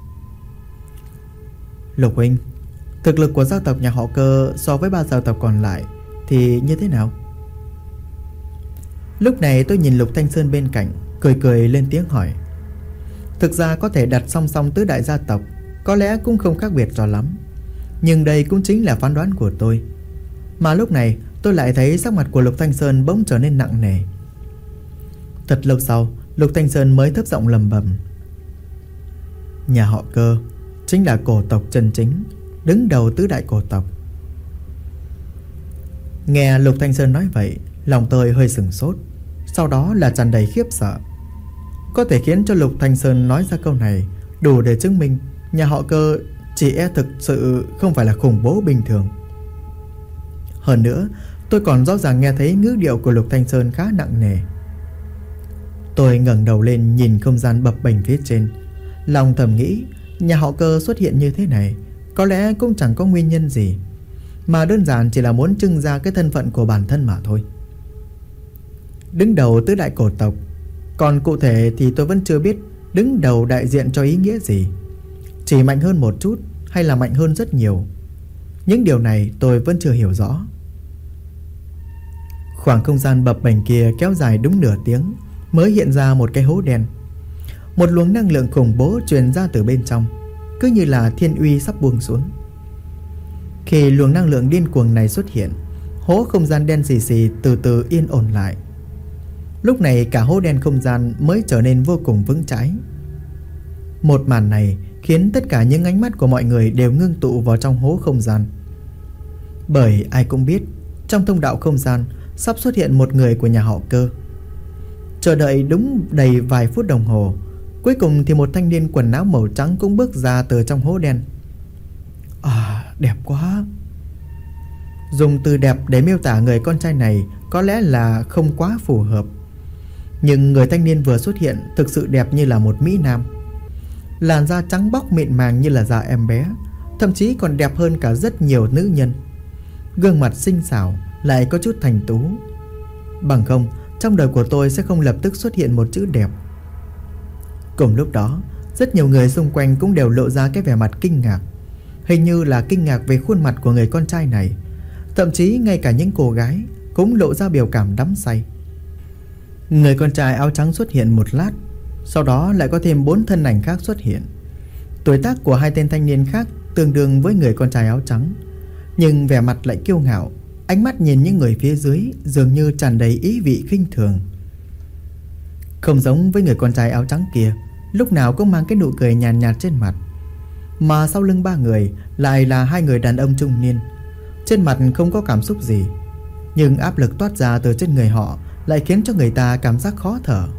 S1: Lục huynh, thực lực của gia tộc nhà họ Cơ so với 3 gia tộc còn lại thì như thế nào? Lúc này tôi nhìn Lục Thanh Sơn bên cạnh, cười cười lên tiếng hỏi. Thực ra có thể đặt song song tứ đại gia tộc có lẽ cũng không khác biệt cho lắm, nhưng đây cũng chính là phán đoán của tôi. Mà lúc này tôi lại thấy sắc mặt của Lục Thanh Sơn bỗng trở nên nặng nề. Thật lâu sau, Lục Thanh Sơn mới thấp giọng lẩm bẩm: nhà họ Cơ chính là cổ tộc chân chính, đứng đầu tứ đại cổ tộc. Nghe Lục Thanh Sơn nói vậy, lòng tôi hơi sửng sốt, sau đó là tràn đầy khiếp sợ. Có thể khiến cho Lục Thanh Sơn nói ra câu này đủ để chứng minh nhà họ Cơ chỉ thực sự không phải là khủng bố bình thường. Hơn nữa, tôi còn rõ ràng nghe thấy ngữ điệu của Lục Thanh Sơn khá nặng nề. Tôi ngẩng đầu lên nhìn không gian bập bềnh phía trên, lòng thầm nghĩ nhà họ Cơ xuất hiện như thế này có lẽ cũng chẳng có nguyên nhân gì, mà đơn giản chỉ là muốn trưng ra cái thân phận của bản thân mà thôi. đứng đầu tứ đại cổ tộc. Còn cụ thể thì tôi vẫn chưa biết đứng đầu đại diện cho ý nghĩa gì. Chỉ mạnh hơn một chút hay là mạnh hơn rất nhiều, những điều này tôi vẫn chưa hiểu rõ. Khoảng không gian bập bềnh kia kéo dài đúng nửa tiếng mới hiện ra một cái hố đen. Một luồng năng lượng khủng bố truyền ra từ bên trong, cứ như là thiên uy sắp buông xuống. Khi luồng năng lượng điên cuồng này xuất hiện, hố không gian đen xì xì từ từ yên ổn lại. Lúc này cả hố đen không gian mới trở nên vô cùng vững chãi. Một màn này khiến tất cả những ánh mắt của mọi người đều ngưng tụ vào trong hố không gian. Bởi ai cũng biết trong thông đạo không gian sắp xuất hiện một người của nhà họ Cơ. Chờ đợi đúng đầy vài phút đồng hồ, cuối cùng thì một thanh niên quần áo màu trắng cũng bước ra từ trong hố đen. Đẹp quá. Dùng từ đẹp để miêu tả người con trai này có lẽ là không quá phù hợp. Nhưng người thanh niên vừa xuất hiện thực sự đẹp như là một mỹ nam. Làn da trắng bóc mịn màng như là da em bé, thậm chí còn đẹp hơn cả rất nhiều nữ nhân. Gương mặt xinh xảo lại có chút thành tú. Bằng không, trong đời của tôi sẽ không lập tức xuất hiện một chữ đẹp. Cùng lúc đó, rất nhiều người xung quanh cũng đều lộ ra cái vẻ mặt kinh ngạc. Hình như là kinh ngạc về khuôn mặt của người con trai này. Thậm chí ngay cả những cô gái cũng lộ ra biểu cảm đắm say. Người con trai áo trắng xuất hiện một lát, sau đó lại có thêm 4 thân ảnh khác xuất hiện. Tuổi tác của hai tên thanh niên khác tương đương với người con trai áo trắng, nhưng vẻ mặt lại kiêu ngạo. Ánh mắt nhìn những người phía dưới dường như tràn đầy ý vị khinh thường. Không giống với người con trai áo trắng kia, lúc nào cũng mang cái nụ cười nhàn nhạt trên mặt. Mà sau lưng ba người lại là hai người đàn ông trung niên. Trên mặt không có cảm xúc gì, nhưng áp lực toát ra từ trên người họ lại khiến cho người ta cảm giác khó thở.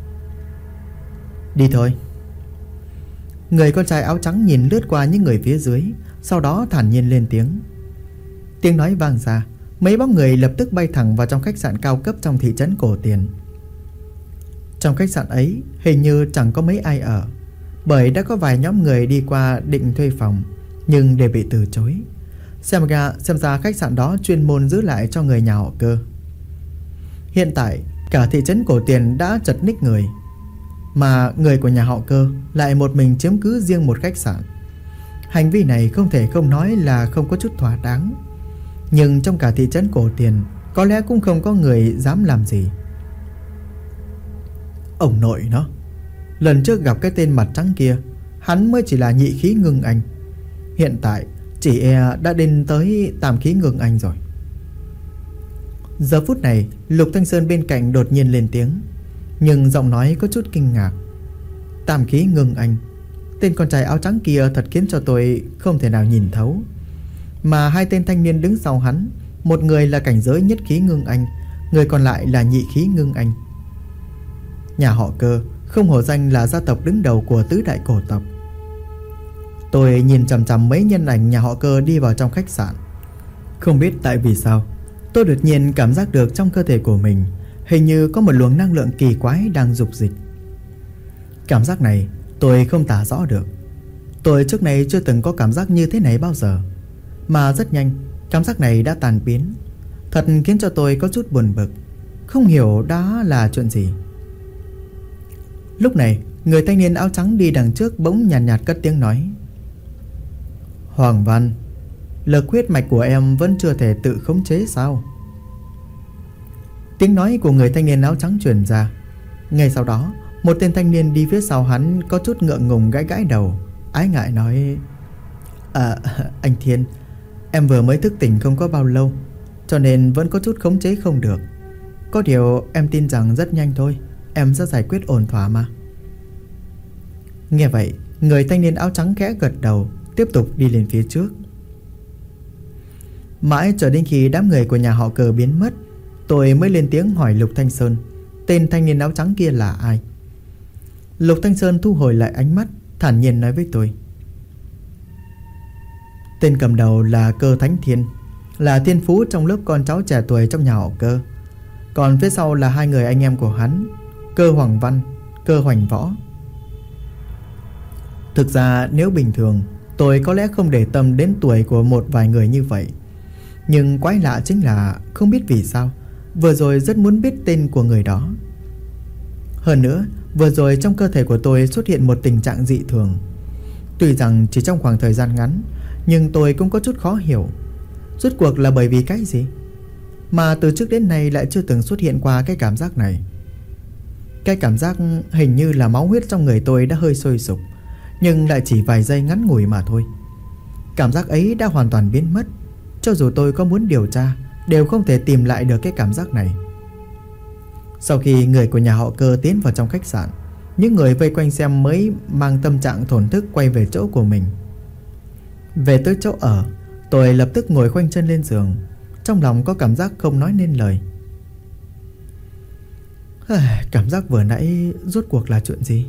S1: Đi thôi. Người con trai áo trắng nhìn lướt qua những người phía dưới, sau đó thản nhiên lên tiếng. Tiếng nói vang ra, mấy bóng người lập tức bay thẳng vào trong khách sạn cao cấp trong thị trấn Cổ Tiền. Trong khách sạn ấy hình như chẳng có mấy ai ở, bởi đã có vài nhóm người đi qua định thuê phòng, nhưng đều bị từ chối. Xem ra khách sạn đó chuyên môn giữ lại cho người nhà họ Cơ. Hiện tại cả thị trấn Cổ Tiền đã chật ních người, mà người của nhà họ Cơ lại một mình chiếm cứ riêng một khách sạn. Hành vi này không thể không nói là không có chút thỏa đáng, nhưng trong cả thị trấn Cổ Tiền có lẽ cũng không có người dám làm gì. Ông nội nó, lần trước gặp cái tên mặt trắng kia, hắn mới chỉ là nhị khí ngưng anh, hiện tại chỉ đã đến tới tam khí ngưng anh rồi. Giờ phút này Lục Thanh Sơn bên cạnh đột nhiên lên tiếng, nhưng giọng nói có chút kinh ngạc. Tam khí ngưng anh, tên con trai áo trắng kia thật khiến cho tôi không thể nào nhìn thấu. Mà hai tên thanh niên đứng sau hắn, một người là cảnh giới nhất khí ngưng anh, người còn lại là nhị khí ngưng anh. Nhà họ Cơ không hổ danh là gia tộc đứng đầu của tứ đại cổ tộc. Tôi nhìn chằm chằm mấy nhân ảnh nhà họ Cơ đi vào trong khách sạn. Không biết tại vì sao, tôi đột nhiên cảm giác được trong cơ thể của mình hình như có một luồng năng lượng kỳ quái đang dục dịch. Cảm giác này tôi không tả rõ được. Tôi trước nay chưa từng có cảm giác như thế này bao giờ. Mà rất nhanh, cảm giác này đã tan biến. Thật khiến cho tôi có chút buồn bực, không hiểu đó là chuyện gì. Lúc này, người thanh niên áo trắng đi đằng trước bỗng nhàn nhạt cất tiếng nói. Hoàng Văn, lực huyết mạch của em vẫn chưa thể tự khống chế sao? Tiếng nói của người thanh niên áo trắng truyền ra. Ngay sau đó, một tên thanh niên đi phía sau hắn có chút ngượng ngùng gãi gãi đầu, ái ngại nói. Anh Thiên, em vừa mới thức tỉnh không có bao lâu, cho nên vẫn có chút khống chế không được. Có điều em tin rằng rất nhanh thôi, em sẽ giải quyết ổn thỏa mà. Nghe vậy, người thanh niên áo trắng khẽ gật đầu, tiếp tục đi lên phía trước. Mãi cho đến khi đám người của nhà họ Cờ biến mất, tôi mới lên tiếng hỏi Lục Thanh Sơn tên thanh niên áo trắng kia là ai. Lục Thanh Sơn thu hồi lại ánh mắt, thản nhiên nói với tôi. Tên cầm đầu là Cơ Thánh Thiên, là thiên phú trong lớp con cháu trẻ tuổi trong nhà họ Cơ. Còn phía sau là hai người anh em của hắn, Cơ Hoàng Văn, Cơ Hoành Võ. Thực ra nếu bình thường, tôi có lẽ không để tâm đến tuổi của một vài người như vậy. Nhưng quái lạ chính là không biết vì sao vừa rồi rất muốn biết tên của người đó. Hơn nữa, vừa rồi trong cơ thể của tôi xuất hiện một tình trạng dị thường. Tuy rằng chỉ trong khoảng thời gian ngắn, nhưng tôi cũng có chút khó hiểu rốt cuộc là bởi vì cái gì mà từ trước đến nay lại chưa từng xuất hiện qua cái cảm giác này. Cái cảm giác hình như là máu huyết trong người tôi đã hơi sôi sục, nhưng lại chỉ vài giây ngắn ngủi mà thôi. Cảm giác ấy đã hoàn toàn biến mất. Cho dù tôi có muốn điều tra, đều không thể tìm lại được cái cảm giác này. Sau khi người của nhà họ Cơ tiến vào trong khách sạn, những người vây quanh xem mới mang tâm trạng thổn thức quay về chỗ của mình. Về tới chỗ ở, tôi lập tức ngồi khoanh chân lên giường, trong lòng có cảm giác không nói nên lời. Cảm giác vừa nãy rốt cuộc là chuyện gì?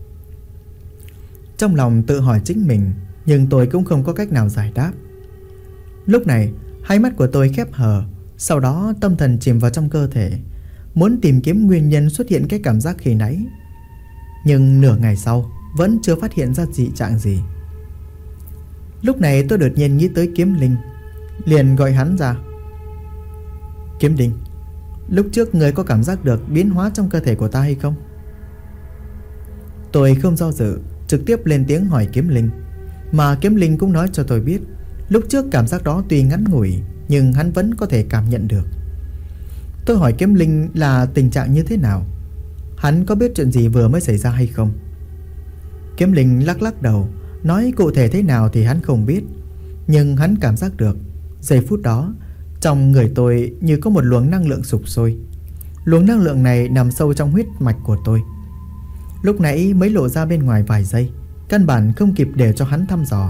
S1: Trong lòng tự hỏi chính mình, nhưng tôi cũng không có cách nào giải đáp. Lúc này, hai mắt của tôi khép hờ, sau đó tâm thần chìm vào trong cơ thể, muốn tìm kiếm nguyên nhân xuất hiện cái cảm giác khi nãy. Nhưng nửa ngày sau, vẫn chưa phát hiện ra dị trạng gì. Lúc này tôi đột nhiên nghĩ tới Kiếm Linh, liền gọi hắn ra. Kiếm Linh, lúc trước người có cảm giác được biến hóa trong cơ thể của ta hay không? Tôi không do dự, trực tiếp lên tiếng hỏi Kiếm Linh. Mà Kiếm Linh cũng nói cho tôi biết, lúc trước cảm giác đó tuy ngắn ngủi, nhưng hắn vẫn có thể cảm nhận được. Tôi hỏi Kiếm Linh là tình trạng như thế nào, hắn có biết chuyện gì vừa mới xảy ra hay không. Kiếm Linh lắc lắc đầu, nói cụ thể thế nào thì hắn không biết, nhưng hắn cảm giác được giây phút đó trong người tôi như có một luồng năng lượng sục sôi. Luồng năng lượng này nằm sâu trong huyết mạch của tôi. Lúc nãy mới lộ ra bên ngoài vài giây, căn bản không kịp để cho hắn thăm dò.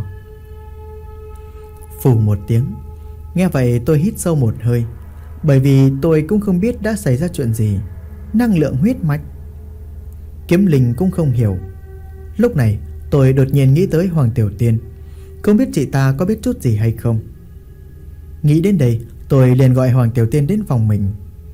S1: Phù một tiếng. Nghe vậy tôi hít sâu một hơi, bởi vì tôi cũng không biết đã xảy ra chuyện gì. Năng lượng huyết mạch. Kiếm Linh cũng không hiểu. Lúc này tôi đột nhiên nghĩ tới Hoàng Tiểu Tiên, không biết chị ta có biết chút gì hay không. Nghĩ đến đây, tôi liền gọi Hoàng Tiểu Tiên đến phòng mình.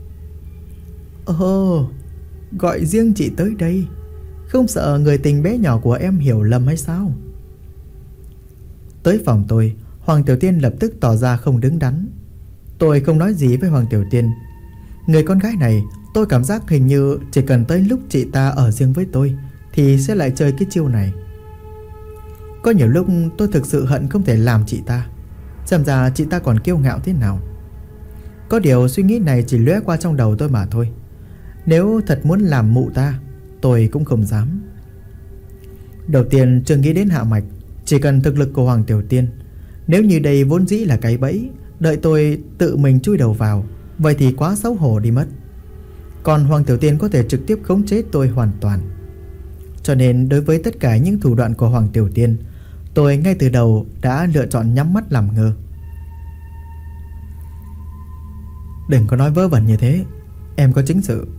S1: Ồ, gọi riêng chị tới đây, không sợ người tình bé nhỏ của em hiểu lầm hay sao? Tới phòng tôi, Hoàng Tiểu Tiên lập tức tỏ ra không đứng đắn. Tôi không nói gì với Hoàng Tiểu Tiên. Người con gái này, tôi cảm giác hình như chỉ cần tới lúc chị ta ở riêng với tôi thì sẽ lại chơi cái chiêu này. Có nhiều lúc tôi thực sự hận không thể làm chị ta, xem ra chị ta còn kiêu ngạo thế nào. Có điều suy nghĩ này chỉ lóe qua trong đầu tôi mà thôi. Nếu thật muốn làm mụ ta, tôi cũng không dám. Đầu tiên chưa nghĩ đến Hạ Mạch, chỉ cần thực lực của Hoàng Tiểu Tiên. Nếu như đây vốn dĩ là cái bẫy, đợi tôi tự mình chui đầu vào, vậy thì quá xấu hổ đi mất. Còn Hoàng Tiểu Tiên có thể trực tiếp khống chế tôi hoàn toàn. Cho nên đối với tất cả những thủ đoạn của Hoàng Tiểu Tiên, tôi ngay từ đầu đã lựa chọn nhắm mắt làm ngơ. Đừng có nói vớ vẩn như thế, em có chính sự.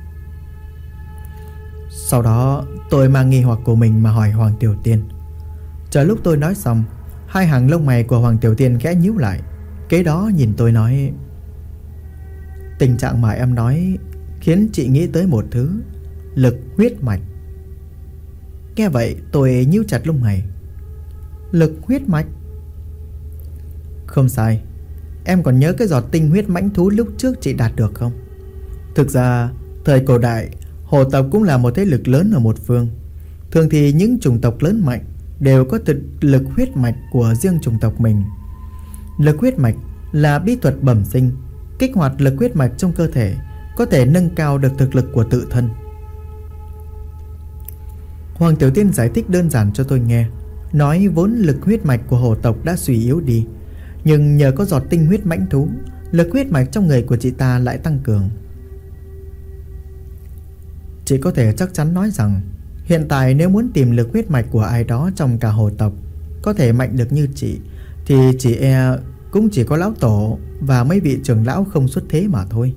S1: Sau đó tôi mang nghi hoặc của mình mà hỏi Hoàng Tiểu Tiên. Chờ lúc tôi nói xong, hai hàng lông mày của Hoàng Tiểu Tiên khẽ nhíu lại, kế đó nhìn tôi nói: tình trạng mà em nói khiến chị nghĩ tới một thứ, lực huyết mạch. Nghe vậy tôi nhíu chặt lông mày. Lực huyết mạch? Không sai. Em còn nhớ cái giọt tinh huyết mãnh thú lúc trước chị đạt được không? Thực ra thời cổ đại, hồ tộc cũng là một thế lực lớn ở một phương. Thường thì những chủng tộc lớn mạnh đều có thực lực huyết mạch của riêng chủng tộc mình. Lực huyết mạch là bí thuật bẩm sinh, kích hoạt lực huyết mạch trong cơ thể, có thể nâng cao được thực lực của tự thân. Hoàng Tiểu Tiên giải thích đơn giản cho tôi nghe, nói vốn lực huyết mạch của hồ tộc đã suy yếu đi, nhưng nhờ có giọt tinh huyết mãnh thú, lực huyết mạch trong người của chị ta lại tăng cường. Chị có thể chắc chắn nói rằng hiện tại nếu muốn tìm lực huyết mạch của ai đó trong cả hồ tộc có thể mạnh được như chị, thì chỉ cũng chỉ có lão tổ và mấy vị trưởng lão không xuất thế mà thôi.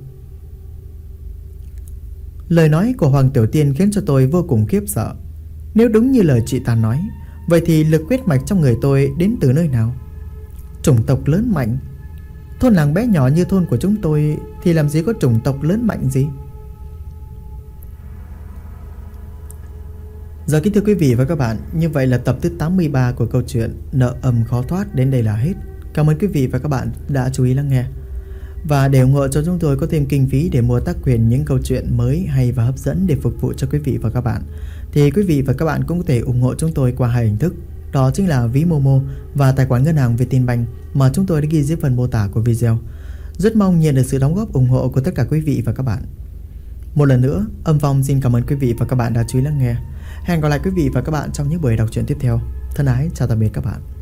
S1: Lời nói của Hoàng Tiểu Tiên khiến cho tôi vô cùng khiếp sợ. Nếu đúng như lời chị ta nói, vậy thì lực huyết mạch trong người tôi đến từ nơi nào? Chủng tộc lớn mạnh? Thôn làng bé nhỏ như thôn của chúng tôi thì làm gì có chủng tộc lớn mạnh gì? Giờ kính thưa quý vị và các bạn, như vậy là tập thứ 83 của câu chuyện Nợ Âm Khó Thoát đến đây là hết. Cảm ơn quý vị và các bạn đã chú ý lắng nghe. Và để ủng hộ cho chúng tôi có thêm kinh phí để mua tác quyền những câu chuyện mới hay và hấp dẫn để phục vụ cho quý vị và các bạn, thì quý vị và các bạn cũng có thể ủng hộ chúng tôi qua hai hình thức. Đó chính là ví Momo và tài khoản ngân hàng Vietinbank mà chúng tôi đã ghi dưới phần mô tả của video. Rất mong nhận được sự đóng góp ủng hộ của tất cả quý vị và các bạn. Một lần nữa, Âm Phong xin cảm ơn quý vị và các bạn đã chú ý lắng nghe. Hẹn gặp lại quý vị và các bạn trong những buổi đọc truyện tiếp theo. Thân ái chào tạm biệt các bạn.